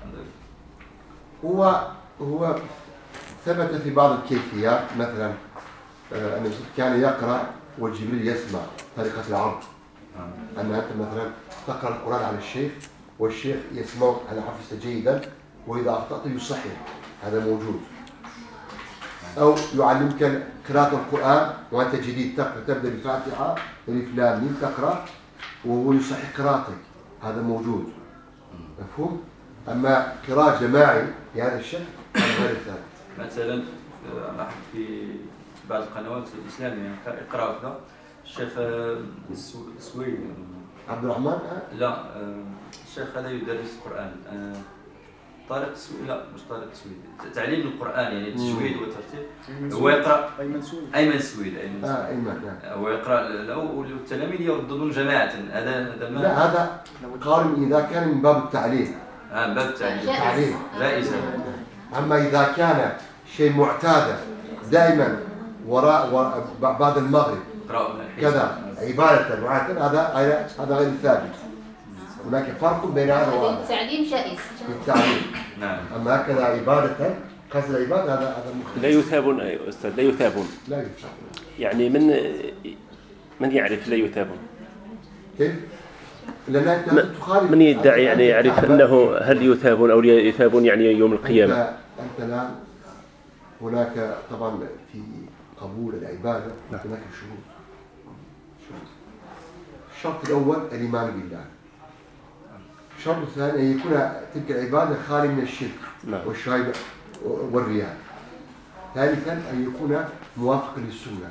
هو هو ثبت في بعض الكيفيات، مثلا أن كان يقرأ والجبريل يسمع طريقة العرض، أن أنت مثلا تقرأ القرآن على الشيخ والشيخ يسمع على حفظه جيدا، وإذا أخطأت يصحح، هذا موجود. أو يعلمك قراءة القرآن وأنت جديد تقرأ، تبدأ بالفاتحة ألف لام ميم تقرأ وهو يصحح قراءتك، هذا موجود مفهوم. أما قراءة جماعي بهذا الشكل هذا غير ثابت. مثلا في بعض القنوات الإسلامية يقرأ كذا الشيخ السويدي عبد الرحمن لا الشيخ هذا يدرس القرآن طارق السويدي، لا مش طارق السويدي، تعليم القرآن يعني التجويد والترتيب. هو يقرأ أيمن سويدي أيمن السويدي أيمن آه أيمن نعم. هو يقرأ له والتلاميذ يرددون جماعة. هذا هذا ما لا هذا قارن إذا كان من باب التعليم. آه باب التعليم التعليم جائز. أما إذا كان شيء معتاد دائما وراء بعد المغرب كذا عبادة معينة، هذا هذا غير ثابت. هناك فرق بين هذا وهذا. التعليم جائز. التعليم. نعم. أما هكذا عبادة قصد العبادة هذا هذا مختلف. لا يثابون أي أستاذ، لا يثابون. لا يثابون. يعني من من يعرف لا يثابون؟ كيف؟ لأن أنت تخالف. من يدعي يعني يعرف أنه هل يثابون أو لا يثابون يعني يوم القيامة؟ أنت أنت الآن هناك طبعا في قبول العبادة هناك شروط. الشرط الأول الإيمان بالله. الشرط الثاني أن يكون تلك العبادة خالية من الشرك والشرك والرياء. ثالثا أن يكون موافقا للسنة،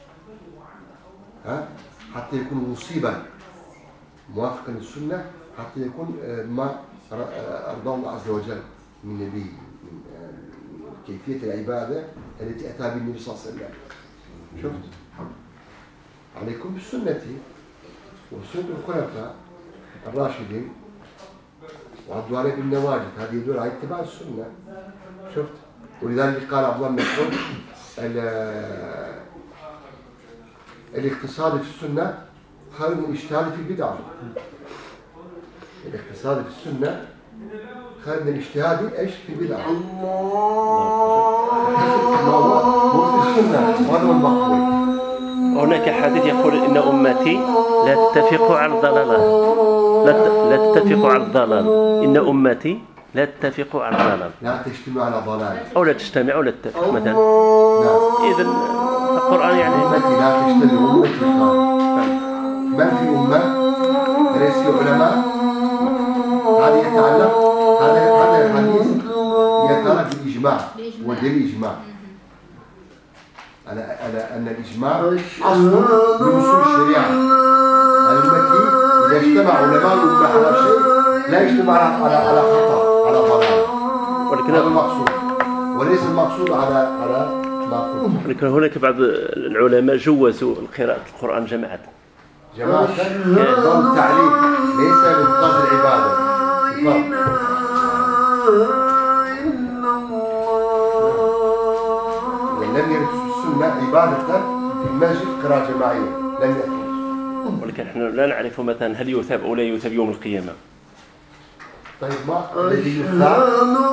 ها حتى يكون مصيبا موافقا للسنة، حتى يكون ما أرضاه الله عز وجل من نبي، من كيفية العبادة التي أتى بها النبي صلى الله عليه وسلم. شفت؟ عليكم بسنتي وسنة الخلفاء الراشدين وعضوا عليه بالنواجذ، هذه يدل على اتباع السنة. شفت؟ ولذلك قال عبد الله بن مسعود الاقتصاد في السنة خير من الاجتهاد في البدعة. الاقتصاد في السنة خير من الاجتهاد ايش في البدعة. هو في السنة وهذا هو المقبول. هناك حديث يقول إن أمتي لا تتفق على الضلالة، لا تتفق على الضلال، إن أمتي لا تتفق على الضلال، لا تجتمع على ضلال، أو لا تجتمع ولا تتفق مثلا. نعم. إذن القرآن يعني أمتي لا تجتمع أمتي من في أمة ليس علماء هذا يتعلم هذا هذا الحديث يتعلق بالإجماع ودليل إجماع على على أن الإجماع أصل من أصول الشريعة. الأمة إذا اجتمع علماء الأمة على شيء لا يجتمع على على خطأ على ضلال، ولكن هذا المقصود وليس المقصود على على ما قلت. ولكن هناك بعض العلماء جوزوا قراءة القرآن جماعة. جماعة نظام التعليم ليس من قصد العبادة. لم يرد السنة عبادة في المسجد قراءة جماعية، لم يأتي. ولكن نحن لا نعرف مثلا هل يثاب أو لا يثاب يوم القيامة. طيب ما الذي يثاب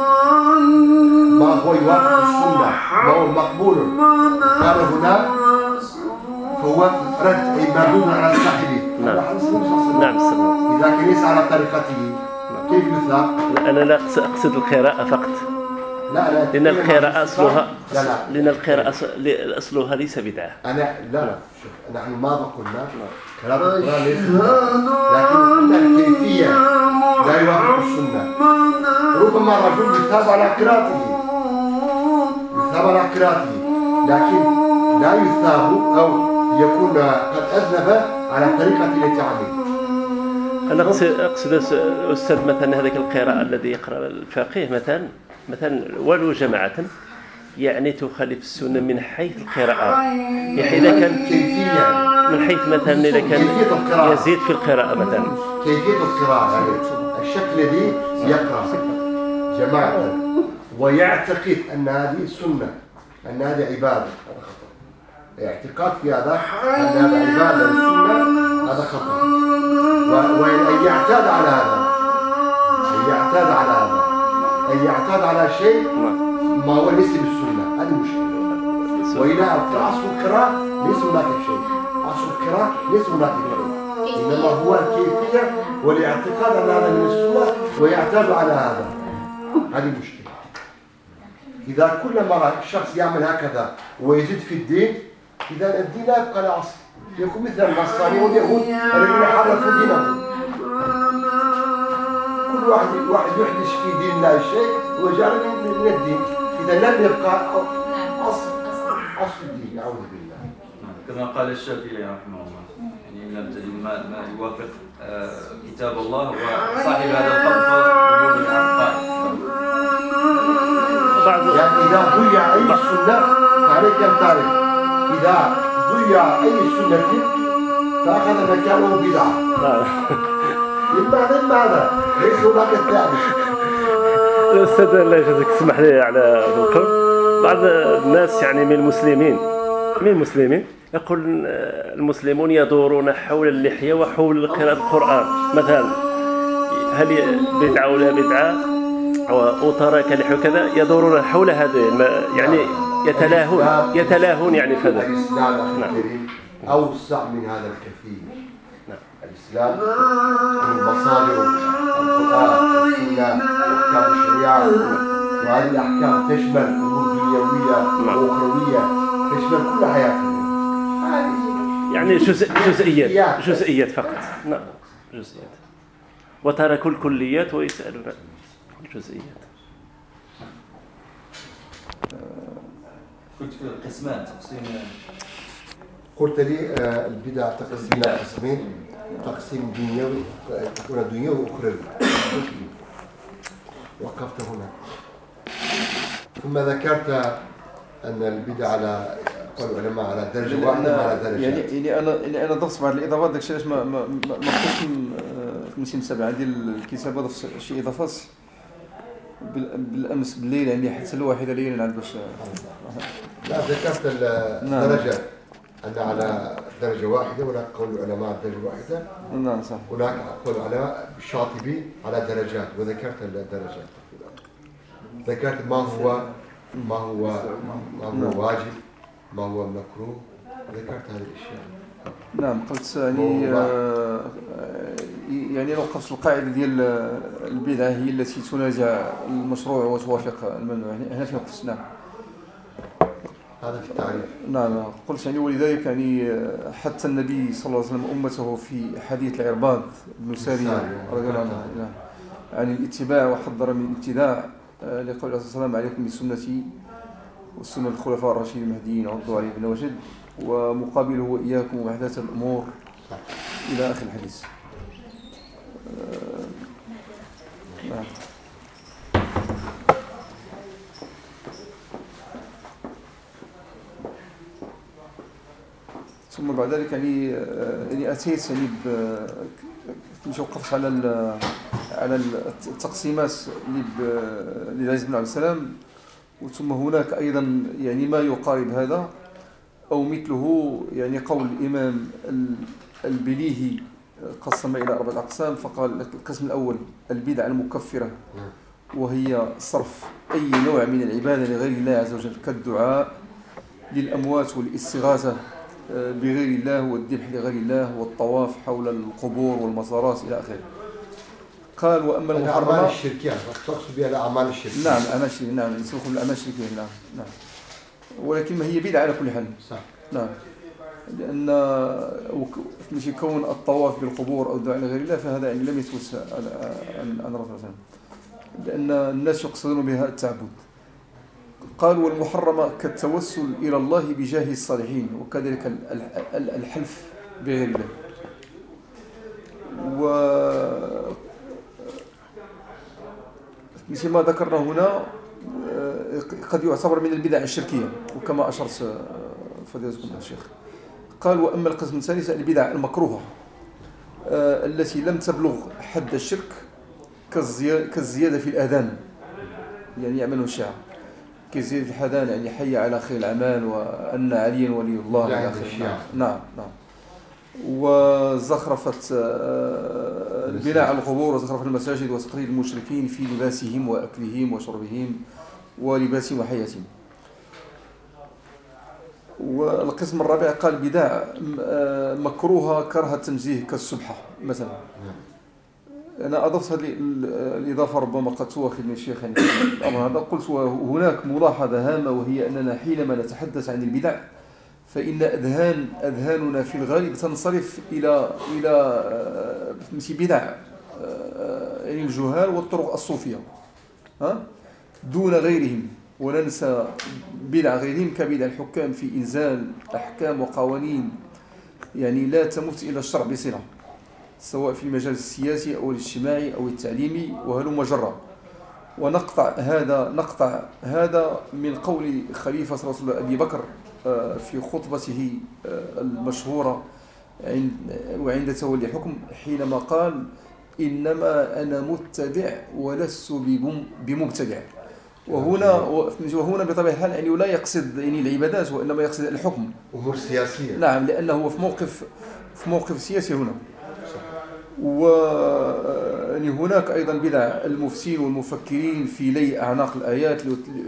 ما هو يوافق السنة، ما هو مقبول قال هنا فهو رد مردود على صاحبه. نعم نعم السلام. إذا كان ليس على طريقته كيف يثاب؟ أنا لا أقصد القراءة فقط. لا لا لأن القراءة أصلها لا لا لأن القراءة أصلها ليس بدعة. أنا لا شوف نحن ما قلنا كلام القرآن ليس بدعة، لكن الكيفية لا يوافق السنة. ربما الرجل يثاب على قراءته يثاب على قراءته لكن لا يثاب أو يكون قد أذنب على طريقة التي عمل. أنا أقصد أستاذ مثلا هذيك القراءة الذي يقرأ الفقيه مثلا مثلا ولو جماعة يعني تخالف السنة من حيث القراءة، يعني إذا كان كيفية من حيث مثلا إذا كان يزيد في القراءة مثلا كيفية القراءة يعني الشكل الذي يقرأ جماعة ويعتقد أن هذه سنة أن هذه عبادة، هذا خطأ. اعتقاد في هذا أن هذا عبادة وسنة هذا خطأ. وأن يعتاد على هذا أن يعتاد على هذا أن يعتاد على شيء ما هو ليس بالسنة، هذه مشكلة. وإلى أصل القراءة ليس هناك شيء، أصل القراءة ليس هناك شيء، إنما هو الكيفية والاعتقاد أن هذا من السنة ويعتاد على هذا، هذه مشكلة. إذا كل مرة الشخص يعمل هكذا ويزيد في الدين إذا الدين لا يبقى له أصل، يكون مثل النصارى واليهود الذين حرفوا دينهم. كل واحد واحد يحدث في دين الله شيء وجعله من الدين، إذا لم يبقى أصل أصل الدين. نعوذ بالله. كما قال الشافعي رحمه الله، يعني لم تجد ما, ما يوافق آه كتاب الله وصاحب هذا القول فهو من العقائد. يعني إذا ضيع أي سنة فعليك أن تعرف إذا ضيع أي سنة فأخذ مكانه بدعة. إما ماذا؟ ليس هناك الثالث. أستاذ الله يجزاك اسمح لي على هذا القول. بعض الناس يعني من المسلمين من المسلمين يقول المسلمون يدورون حول اللحية وحول قراءة القرآن مثلا، هل بدعة ولا بدعة أو ترك اللحية وكذا، يدورون حول هذا يعني يتلاهون يتلاهون يعني فذا. الإسلام الكريم أوسع من هذا الكثير. الإسلام من مصادر القرآن والسنة وأحكام الشريعة، وهذه الأحكام تشمل أمور دنيوية وأخروية، تشمل كل حياتنا. يعني جزء جزئيات جزئيات فقط. نعم جزئيات، وتركوا الكليات ويسألون الجزئيات. كنت في القسمان تقسيم. قلت لي البدع تقسيم إلى قسمين، تقسيم دنيوي تكون دنيوي وأخروي. وقفت هنا ثم ذكرت أن البدع على قول العلماء على درجة واحدة على درجة. يعني يعني أنا يعني أنا ضفت بعض الإضافات داكشي علاش ما ما ما خصش في مسيم سبعة ديال الكتاب ضفت شي إضافات بالأمس بالليل يعني حتى الواحدة ليلا عاد باش. لا ذكرت الدرجة أن على درجة واحدة، ولا قول العلماء على درجة واحدة. نعم صح. هناك قول العلماء الشاطبي على درجات، وذكرت الدرجات. ذكرت ما هو ما هو ما هو واجب، ما هو مكروه، ذكرت هذه الأشياء. نعم قلت يعني آه يعني لو وقفت القاعدة ديال البدعة هي التي تنازع المشروع وتوافق الممنوع، يعني هنا في وقت. نعم هذا في التعريف. نعم قلت يعني ولذلك يعني حتى النبي صلى الله عليه وسلم أمته في حديث العرباض بن سارية رضي الله عنه عن يعني الاتباع، وحذر من الابتداع لقول الله صلى الله عليه وسلم عليكم بسنتي والسنة الخلفاء الراشدين المهديين عضوا عليه بالنواجذ ومقابله وإياكم وحداث الأمور إلى آخر الحديث. نعم. ثم بعد ذلك يعني يعني أتيت يعني مش وقفت على على التقسيمات للعز بن عبد السلام، وثم هناك أيضا يعني ما يقارب هذا أو مثله، يعني قول الإمام البليهي قسم إلى أربعة أقسام، فقال القسم الأول البدع المكفرة، وهي صرف أي نوع من العبادة لغير الله عز وجل كالدعاء للأموات والاستغاثة بغير الله والذبح لغير الله والطواف حول القبور والمزارات إلى آخره. قال وأما المحرمات الأعمال الشركية تقصد بها الأعمال الشركية. نعم الأعمال الشركية، نعم نسوق الأعمال الشركية، نعم نعم ولكن ما هي بدعة على كل حال. صح. نعم، لأن مش كون الطواف بالقبور أو الدعاء لغير الله فهذا يعني لم يثبت عن الرسول صلى الله عليه وسلم، لأن الناس يقصدون بها التعبد. قال والمحرمة كالتوسل إلى الله بجاه الصالحين، وكذلك الحلف بغير الله. و مثل ما ذكرنا هنا قد يعتبر من البدع الشركية، وكما أشرت فضيلتكم الشيخ. قال وأما القسم الثالث البدع المكروهة التي لم تبلغ حد الشرك كالزيادة في الأذان، يعني يعمله الشيعة كزيادة في الحذان، يعني حي على خير الأعمال وأن عليا ولي الله إلى آخره. نعم نعم. وزخرفة البناء على القبور وزخرفة المساجد وتقليد المشركين في لباسهم وأكلهم وشربهم ولباسهم وحياتهم. والقسم الرابع قال بدع مكروهة كره التنزيه كالسبحة مثلا. أنا أضفت هذه الإضافة ربما قد تؤخذ من الشيخ يعني الأمر هذا. قلت وهناك ملاحظة هامة، وهي أننا حينما نتحدث عن البدع فإن أذهان أذهاننا في الغالب تنصرف إلى إلى مثل بدع يعني الجهال والطرق الصوفية ها دون غيرهم، وننسى بدع غيرهم كبدع الحكام في إنزال أحكام وقوانين يعني لا تمت إلى الشرع بصلة، سواء في المجال السياسي أو الاجتماعي أو التعليمي وهلم جرا. ونقطع هذا نقطع هذا من قول خليفة رسول الله أبي بكر في خطبته المشهورة وعند تولي الحكم حينما قال إنما أنا متبع ولست بمبتدع. وهنا وهنا بطبيعة الحال يعني لا يقصد يعني العبادات، وإنما يقصد الحكم، أمور سياسية. نعم، لأنه في موقف في موقف سياسي هنا. ويعني هناك أيضا بدع المفتين والمفكرين في لي أعناق الآيات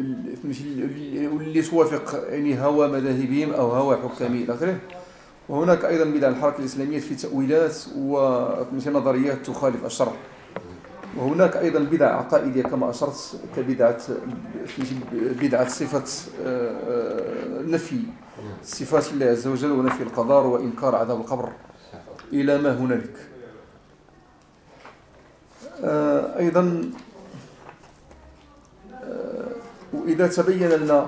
اللي توافق يعني هوى مذاهبهم أو هوى حكامهم إلى آخره. وهناك أيضا بدع الحركة الإسلامية في تأويلات ومثل نظريات تخالف الشرع. وهناك أيضا بدع عقائدية كما أشرت كبدعة بدعة صفة نفي صفات الله عز وجل ونفي القدر وإنكار عذاب القبر إلى ما هنالك. أيضا وإذا تبين لنا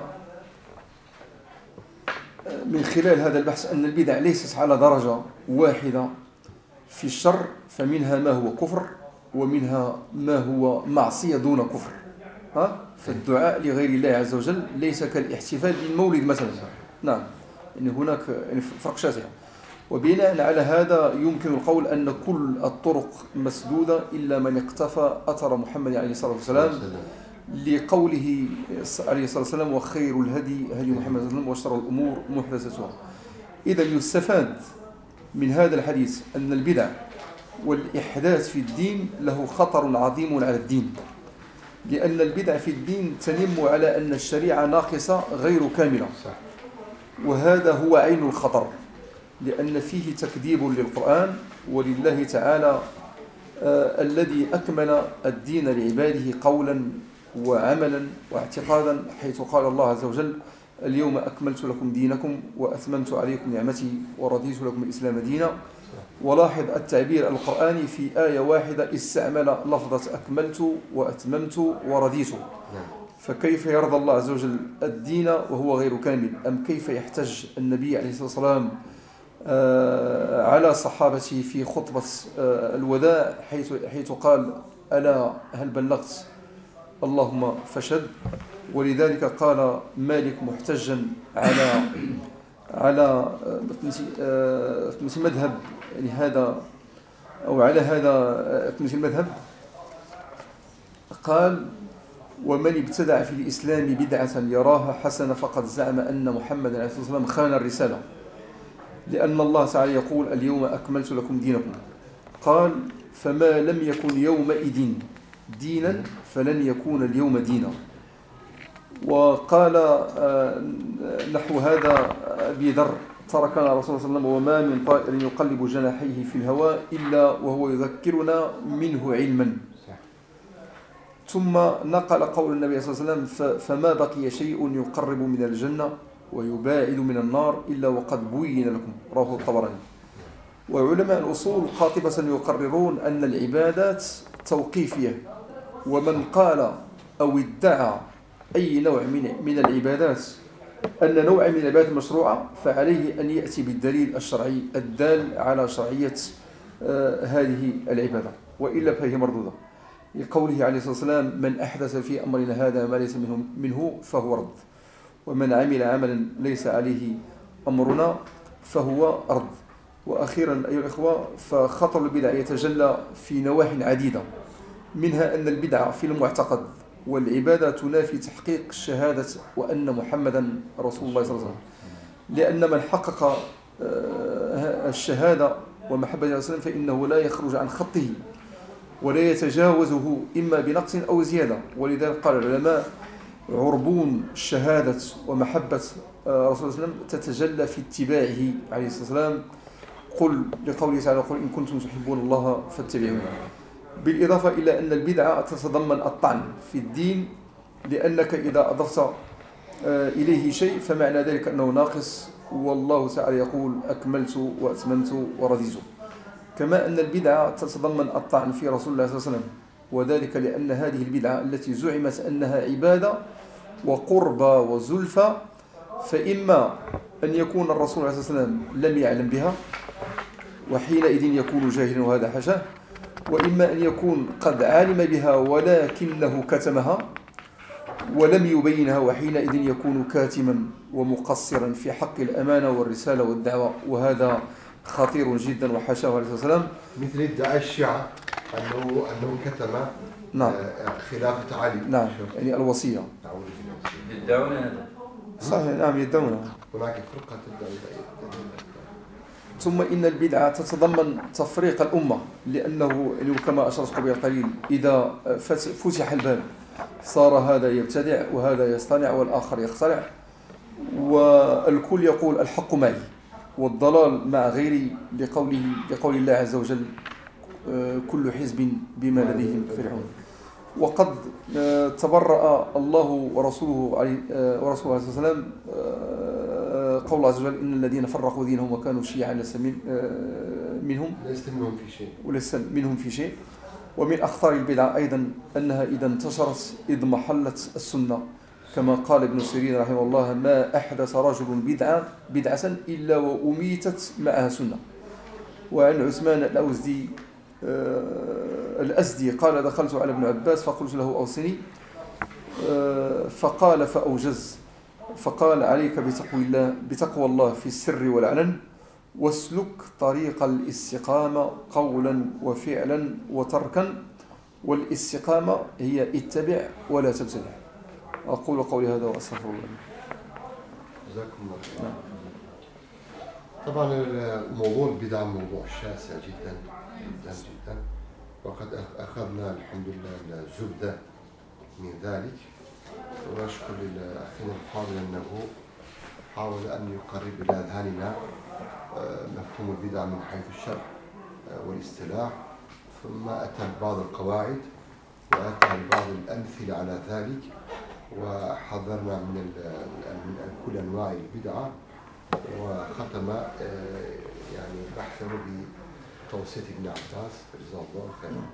من خلال هذا البحث أن البدع ليست على درجة واحدة في الشر، فمنها ما هو كفر ومنها ما هو معصية دون كفر. ها؟ فالدعاء لغير الله عز وجل ليس كالاحتفال بالمولد مثلا. نعم، يعني هناك يعني فرق شاسع. وبناء على هذا يمكن القول أن كل الطرق مسدودة إلا من اقتفى أثر محمد عليه الصلاة والسلام، لقوله عليه الصلاة والسلام وخير الهدي هدي محمد صلى الله عليه وسلم وشر الأمور محدثاتها. إذا يستفاد من هذا الحديث أن البدع والإحداث في الدين له خطر عظيم على الدين، لأن البدع في الدين تنم على أن الشريعة ناقصة غير كاملة، وهذا هو عين الخطر، لأن فيه تكذيب للقرآن ولله تعالى آه الذي أكمل الدين لعباده قولا وعملا واعتقادا، حيث قال الله عز وجل اليوم أكملت لكم دينكم وأتممت عليكم نعمتي ورضيت لكم الإسلام دينا. ولاحظ التعبير القرآني في آية واحدة استعمل لفظة أكملت وأتممت ورضيت، فكيف يرضى الله عز وجل الدين وهو غير كامل؟ أم كيف يحتج النبي عليه الصلاة والسلام على صحابته في خطبة الوداع حيث حيث قال ألا هل بلغت اللهم فشد؟ ولذلك قال مالك محتجا على على في مذهب يعني هذا أو على هذا في المذهب قال: ومن ابتدع في الإسلام بدعة يراها حسنة فقد زعم أن محمد عليه الصلاة والسلام خان الرسالة، لأن الله تعالى يقول: اليوم أكملت لكم دينكم. قال: فما لم يكن يومئذ دينا فلن يكون اليوم دينا. وقال نحو هذا أبي ذر: تركنا رسول الله صلى الله عليه وسلم وما من طائر يقلب جناحيه في الهواء إلا وهو يذكرنا منه علما. ثم نقل قول النبي صلى الله عليه وسلم: فما بقي شيء يقرب من الجنة ويباعد من النار إلا وقد بين لكم، رواه الطبراني. وعلماء الأصول قاطبة يقررون أن العبادات توقيفية، ومن قال أو ادعى أي نوع من من العبادات أن نوع من العبادات مشروعة فعليه أن يأتي بالدليل الشرعي الدال على شرعية آه هذه العبادة، وإلا فهي مردودة، لقوله عليه الصلاة والسلام: من أحدث في أمرنا هذا ما ليس منه, منه فهو رد، ومن عمل عملا ليس عليه أمرنا فهو رد. وأخيرا أيها الأخوة، فخطر البدع يتجلى في نواحي عديدة، منها أن البدعة في المعتقد والعبادة تنافي تحقيق الشهادة وأن محمدا رسول الله صلى الله عليه وسلم، لأن من حقق الشهادة ومحبة الله صلى الله عليه وسلم فإنه لا يخرج عن خطه ولا يتجاوزه إما بنقص أو زيادة. ولذلك قال العلماء: عربون الشهادة ومحبة رسول الله صلى الله عليه وسلم تتجلى في اتباعه عليه الصلاة والسلام، قل لقوله تعالى: قل إن كنتم تحبون الله فاتبعوني. بالإضافة إلى أن البدعة تتضمن الطعن في الدين، لأنك إذا أضفت إليه شيء فمعنى ذلك أنه ناقص، والله تعالى يقول: أكملت وأتممت ورضيت. كما أن البدعة تتضمن الطعن في رسول الله صلى الله عليه وسلم، وذلك لأن هذه البدعة التي زعمت أنها عبادة وقربى وزلفى، فإما أن يكون الرسول عليه الصلاة والسلام لم يعلم بها وحينئذ يكون جاهلا وهذا حاشاه، وإما أن يكون قد علم بها ولكنه كتمها ولم يبينها وحينئذ يكون كاتما ومقصرا في حق الأمانة والرسالة والدعوة، وهذا خطير جدا وحاشاه عليه الصلاة والسلام. مثل ادعاء الشيعة أنه أنه كتم نعم. خلافة علي. نعم، يعني الوصية. يدعون هذا. صحيح، نعم يدعون. هناك فرقة تدعي. ثم إن البدعة تتضمن تفريق الأمة، لأنه كما أشرت قبل قليل إذا فتح الباب صار هذا يبتدع وهذا يصطنع والآخر يخترع، والكل يقول الحق معي والضلال مع غيري، لقوله لقول الله عز وجل: كل حزب بما لديهم فرحون. وقد تبرأ الله ورسوله عليه ورسوله عليه الصلاة والسلام قول الله عز وجل: إن الذين فرقوا دينهم وكانوا شيعا ليس منهم ليس منهم في شيء وليس منهم في شيء. ومن أخطار البدعة أيضا أنها إذا انتشرت اضمحلت السنة، كما قال ابن سيرين رحمه الله: ما أحدث رجل بدعة بدعة إلا وأميتت معها سنة. وعن عثمان الأوزدي الأزدي قال: دخلت على ابن عباس فقلت له: أوصني، فقال فأوجز، فقال: عليك بتقوى الله بتقوى الله في السر والعلن، واسلك طريق الاستقامة قولا وفعلا وتركا، والاستقامة هي اتبع ولا تبتدع. أقول قولي هذا وأستغفر الله. جزاكم الله خير. طبعا الموضوع البدع موضوع شاسع جدا جدا جدا، وقد أخذنا الحمد لله الزبدة من ذلك، ونشكر لأخينا الفاضل أنه حاول أن يقرب إلى أذهاننا مفهوم البدع من حيث الشرع والاصطلاح، ثم أتى ببعض القواعد وأتى ببعض الأمثلة على ذلك، وحذرنا من من كل أنواع البدعة، وختم يعني بحثه بتوصية ابن عباس جزاه الله خيرا.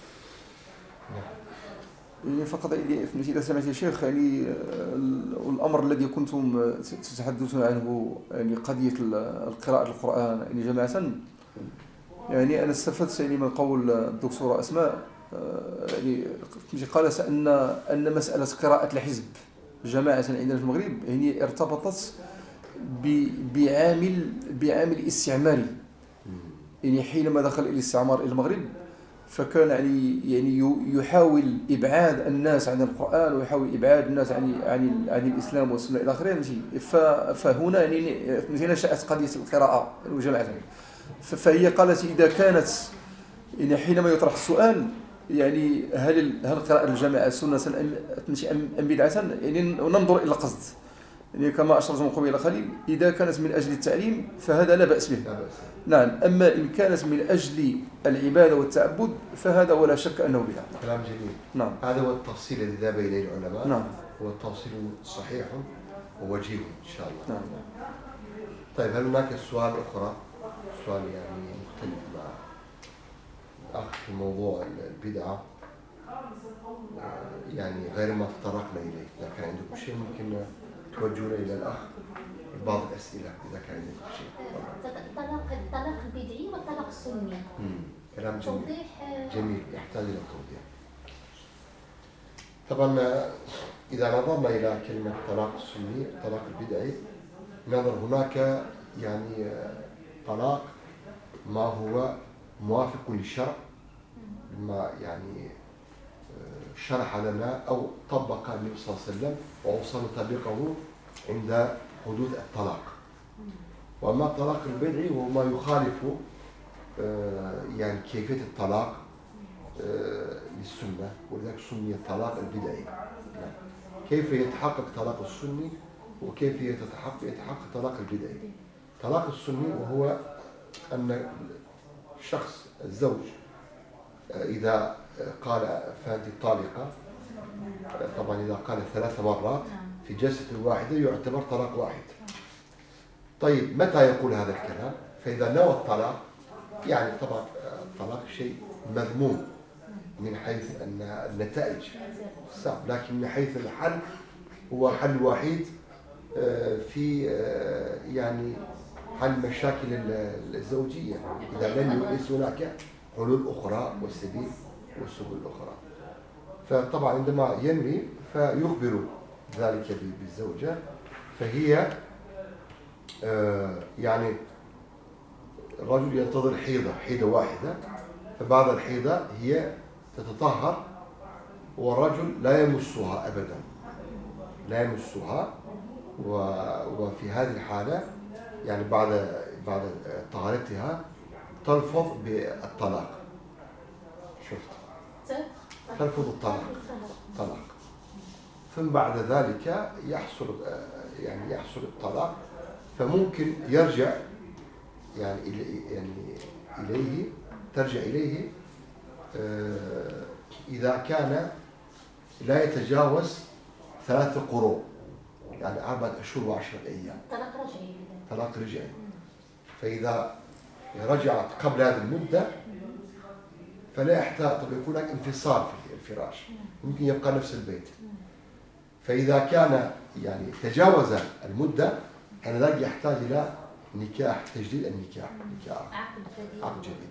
يعني فقط إذا سمعت يا شيخ، يعني الأمر الذي كنتم تتحدثون عنه، يعني قضية القراءة القرآن يعني جماعة، يعني أنا استفدت يعني من قول الدكتورة أسماء، يعني قالت أن أن مسألة قراءة الحزب جماعة عندنا في المغرب يعني ارتبطت بعامل بعامل استعماري. يعني حينما دخل الاستعمار إلى المغرب فكان يعني يعني يحاول إبعاد الناس عن القرآن ويحاول إبعاد الناس عن عن عن الإسلام والسنة إلى آخره. فهنا يعني نشأت قضية القراءة والجماعة. فهي قالت إذا كانت يعني حينما يطرح السؤال يعني هل هل قراءة الجماعة سنة أم بدعة، يعني ننظر إلى القصد. يعني كما أشرت من قبل خليل إذا كانت من أجل التعليم فهذا لا بأس به. نعم. أما إن كانت من أجل العبادة والتعبد فهذا ولا شك أنه بدعة. كلام جميل. نعم. هذا هو التفصيل الذي ذهب إليه العلماء. نعم. هو التفصيل صحيح ووجيه إن شاء الله. نعم. طيب هل هناك سؤال أخرى؟ سؤال يعني مختلف مع الأخ في موضوع البدعة يعني غير ما تطرقنا إليه. إذا كان عندكم شيء ممكن توجهونه إلى الأخ بعض الأسئلة إذا كان عندكم شيء. الطلاق الطلاق البدعي والطلاق السني. كلام جميل. توضيح جميل يحتاج إلى توضيح. طبعا إذا نظرنا إلى كلمة طلاق السني الطلاق البدعي نظر هناك يعني طلاق ما هو موافق للشرع ما يعني شرح لنا أو طبق النبي صلى الله عليه وسلم وأوصى تطبيقه عند حدوث الطلاق. وأما الطلاق البدعي هو ما يخالف يعني كيفية الطلاق للسنة ولذلك سمي الطلاق البدعي. كيف يتحقق طلاق السني وكيف يتحقق يتحقق طلاق البدعي. طلاق السني وهو أن الشخص الزوج إذا قال فأنت طالقة، طبعا إذا قال ثلاث مرات في جلسة واحدة يعتبر طلاق واحد. طيب متى يقول هذا الكلام؟ فإذا نوى الطلاق يعني طبعا الطلاق شيء مذموم من حيث أن النتائج صعب، لكن من حيث الحل هو حل وحيد في يعني حل مشاكل الزوجية إذا لم يؤس هناك حلول أخرى والسبيل والسبل الأخرى. فطبعا عندما ينوي فيخبر ذلك بالزوجة فهي يعني الرجل ينتظر حيضة حيضة واحدة، فبعد الحيضة هي تتطهر والرجل لا يمسها أبدا لا يمسها وفي هذه الحالة يعني بعد بعد طهارتها تلفظ بالطلاق. شفت تلفظ الطلاق طلاق ثم بعد ذلك يحصل يعني يحصل الطلاق فممكن يرجع يعني يعني إليه ترجع إليه إذا كان لا يتجاوز ثلاث قروء يعني أربعة أشهر وعشرة أيام. طلاق رجعي. طلاق رجعي. فإذا رجعت قبل هذه المدة فلا يحتاج طب يكون لك انفصال في الفراش ممكن يبقى نفس البيت. فإذا كان يعني تجاوز المدة أنا ذلك يحتاج إلى نكاح تجديد النكاح نكاح عقد جديد.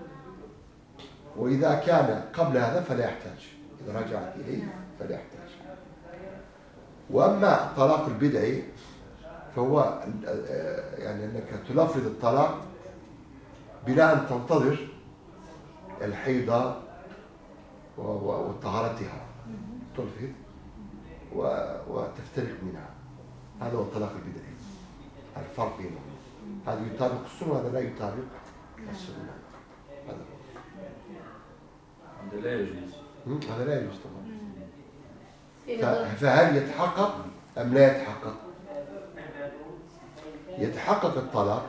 وإذا كان قبل هذا فلا يحتاج إذا رجعت إليه فلا يحتاج. وأما الطلاق البدعي فهو يعني أنك تلفظ الطلاق بلا أن تنتظر الحيضة وطهارتها تلفظ وتفترق منها. هذا هو الطلاق البدعي. الفرق بينهم هذا يطابق السنة وهذا لا يطابق السنة. هذا هذا لا يجوز. هذا لا يجوز طبعا. فهل يتحقق أم لا يتحقق؟ يتحقق الطلاق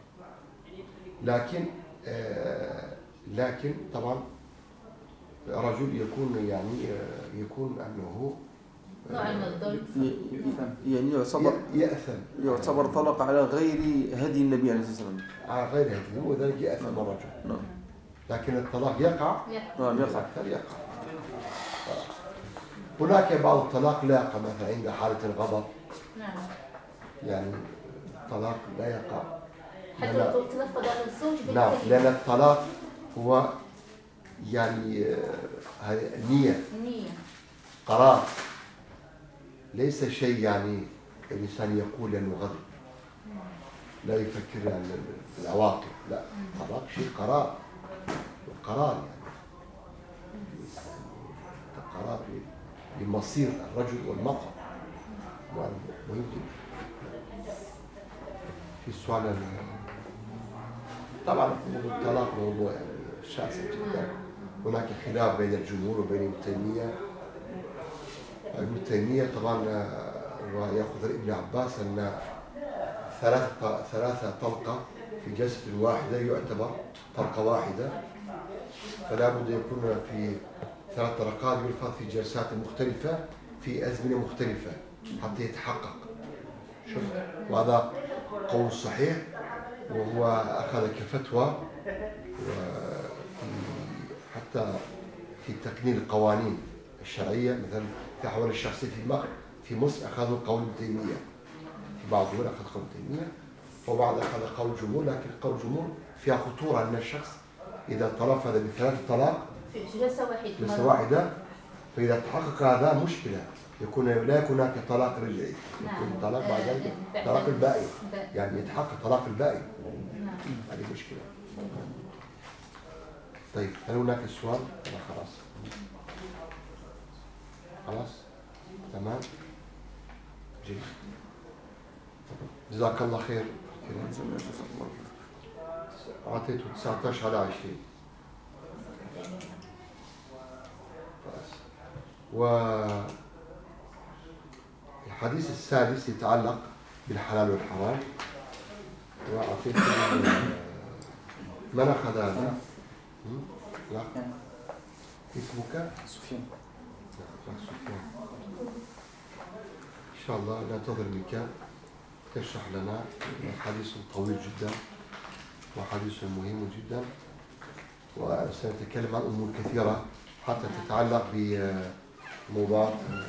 لكن آه لكن طبعا رجل يكون يعني آه يكون أنه نوع من الظلم يعني يعتبر يأثم يعتبر طلاق على غير هدي النبي عليه الصلاة والسلام على غير هدي وذلك يأثم الرجل. نعم. لكن الطلاق يقع نعم يقع يقع. هناك بعض الطلاق لا يقع مثلا عند حالة الغضب. نعم. يعني الطلاق لا يقع حتى لو تلفظ على الزوج بالكلمة. نعم لأن الطلاق هو يعني هذه النية النية قرار ليس شيء يعني الإنسان يقول لأنه غضب لا يفكر يعني بالعواقب، لا، الطلاق شيء قرار، قرار يعني قرار لمصير الرجل والمرأة، مهم جدا. في سؤال طبعا موضوع الطلاق موضوع يعني شاسع جدا، هناك خلاف بين الجمهور وبين ابن تيمية. ابن تيمية طبعا ويأخذ ابن عباس أن ثلاثة ثلاثة طلقة في جلسة واحدة يعتبر طلقة واحدة، فلا بد يكون في ثلاث طلقات يلفظ في جلسات مختلفة في أزمنة مختلفة حتى يتحقق. شوف، وهذا قول صحيح، وهو أخذ كفتوى حتى في تقنين القوانين الشرعية، مثلا في أحوال الشخصية في مصر في مصر أخذوا قول ابن تيمية، في بعض الدول أخذ قول ابن تيمية وبعض أخذ قول الجمهور، لكن قول الجمهور فيها خطورة أن الشخص إذا تلفظ بثلاث طلاق في جلسة واحدة جلسة واحدة فإذا تحقق هذا مشكلة، يكون لا يكون هناك طلاق رجعي، يكون طلاق بعد ذلك طلاق البائن، يعني يتحقق طلاق البائن، هذه مشكلة. طيب هل هناك سؤال؟ خلاص خلاص تمام جيد، جزاك الله خير. أعطيته تسعة عشر على عشرين. والحديث السادس يتعلق بالحلال والحرام، وأعطيته من أخذ هذا؟ لا اسمك؟ سفيان. سفيان. إن شاء الله ننتظر منك تشرح لنا حديث طويل جدا وحديث مهم جدا، وسنتكلم عن أمور كثيرة حتى تتعلق بموضوعات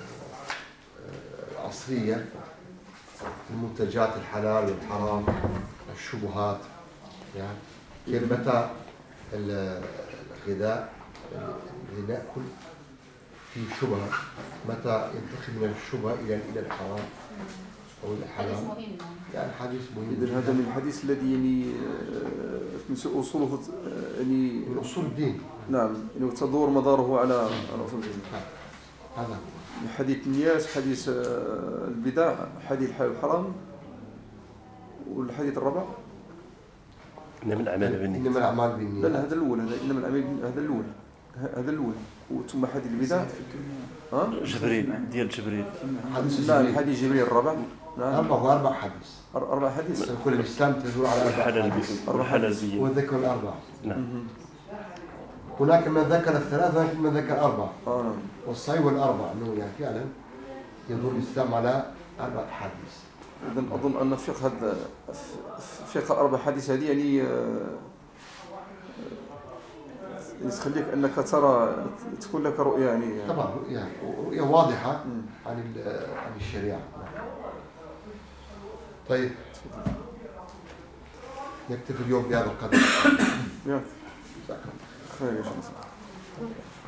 عصرية، المنتجات الحلال والحرام، الشبهات، يعني كيف متى الغذاء اللي نأكل فيه شبهة، متى ينتقل من الشبهة إلى إلى الحرام أو الحلال. يعني حديث مهم. إذن هذا من الحديث الذي يعني من أصوله يعني من أصول الدين. نعم، يعني تدور مداره على على أصول الدين. هذا حديث النياس، حديث البدع، حديث الحلال والحرام، والحديث الرابع إنما الأعمال بالنيات. إنما الأعمال بالنيات. لا هذا الأول، هذا إنما الأعمال هذا الأول هذا الأول وثم حديث البدع. ها؟ جبريل ديال جبريل. نعم، حديث جبريل الرابع. نعم. أربع وأربع حديث. أربع حديث. كل الإسلام تدور على أربع حديث. أربع حديث. وذكر الأربع. نعم. هناك من ذكر الثلاثة، هناك من ذكر أربع. آه نعم. والصحيح والأربع إنه يعني فعلا يدور الإسلام على أربع حديث. إذن أظن أن فقه هذا فقه أربع حديث هذه يعني يخليك أنك ترى تكون لك رؤية يعني طبعا رؤية رؤية واضحة عن عن الشريعة. طيب نكتفي اليوم بهذا القدر. خير يا شيخ.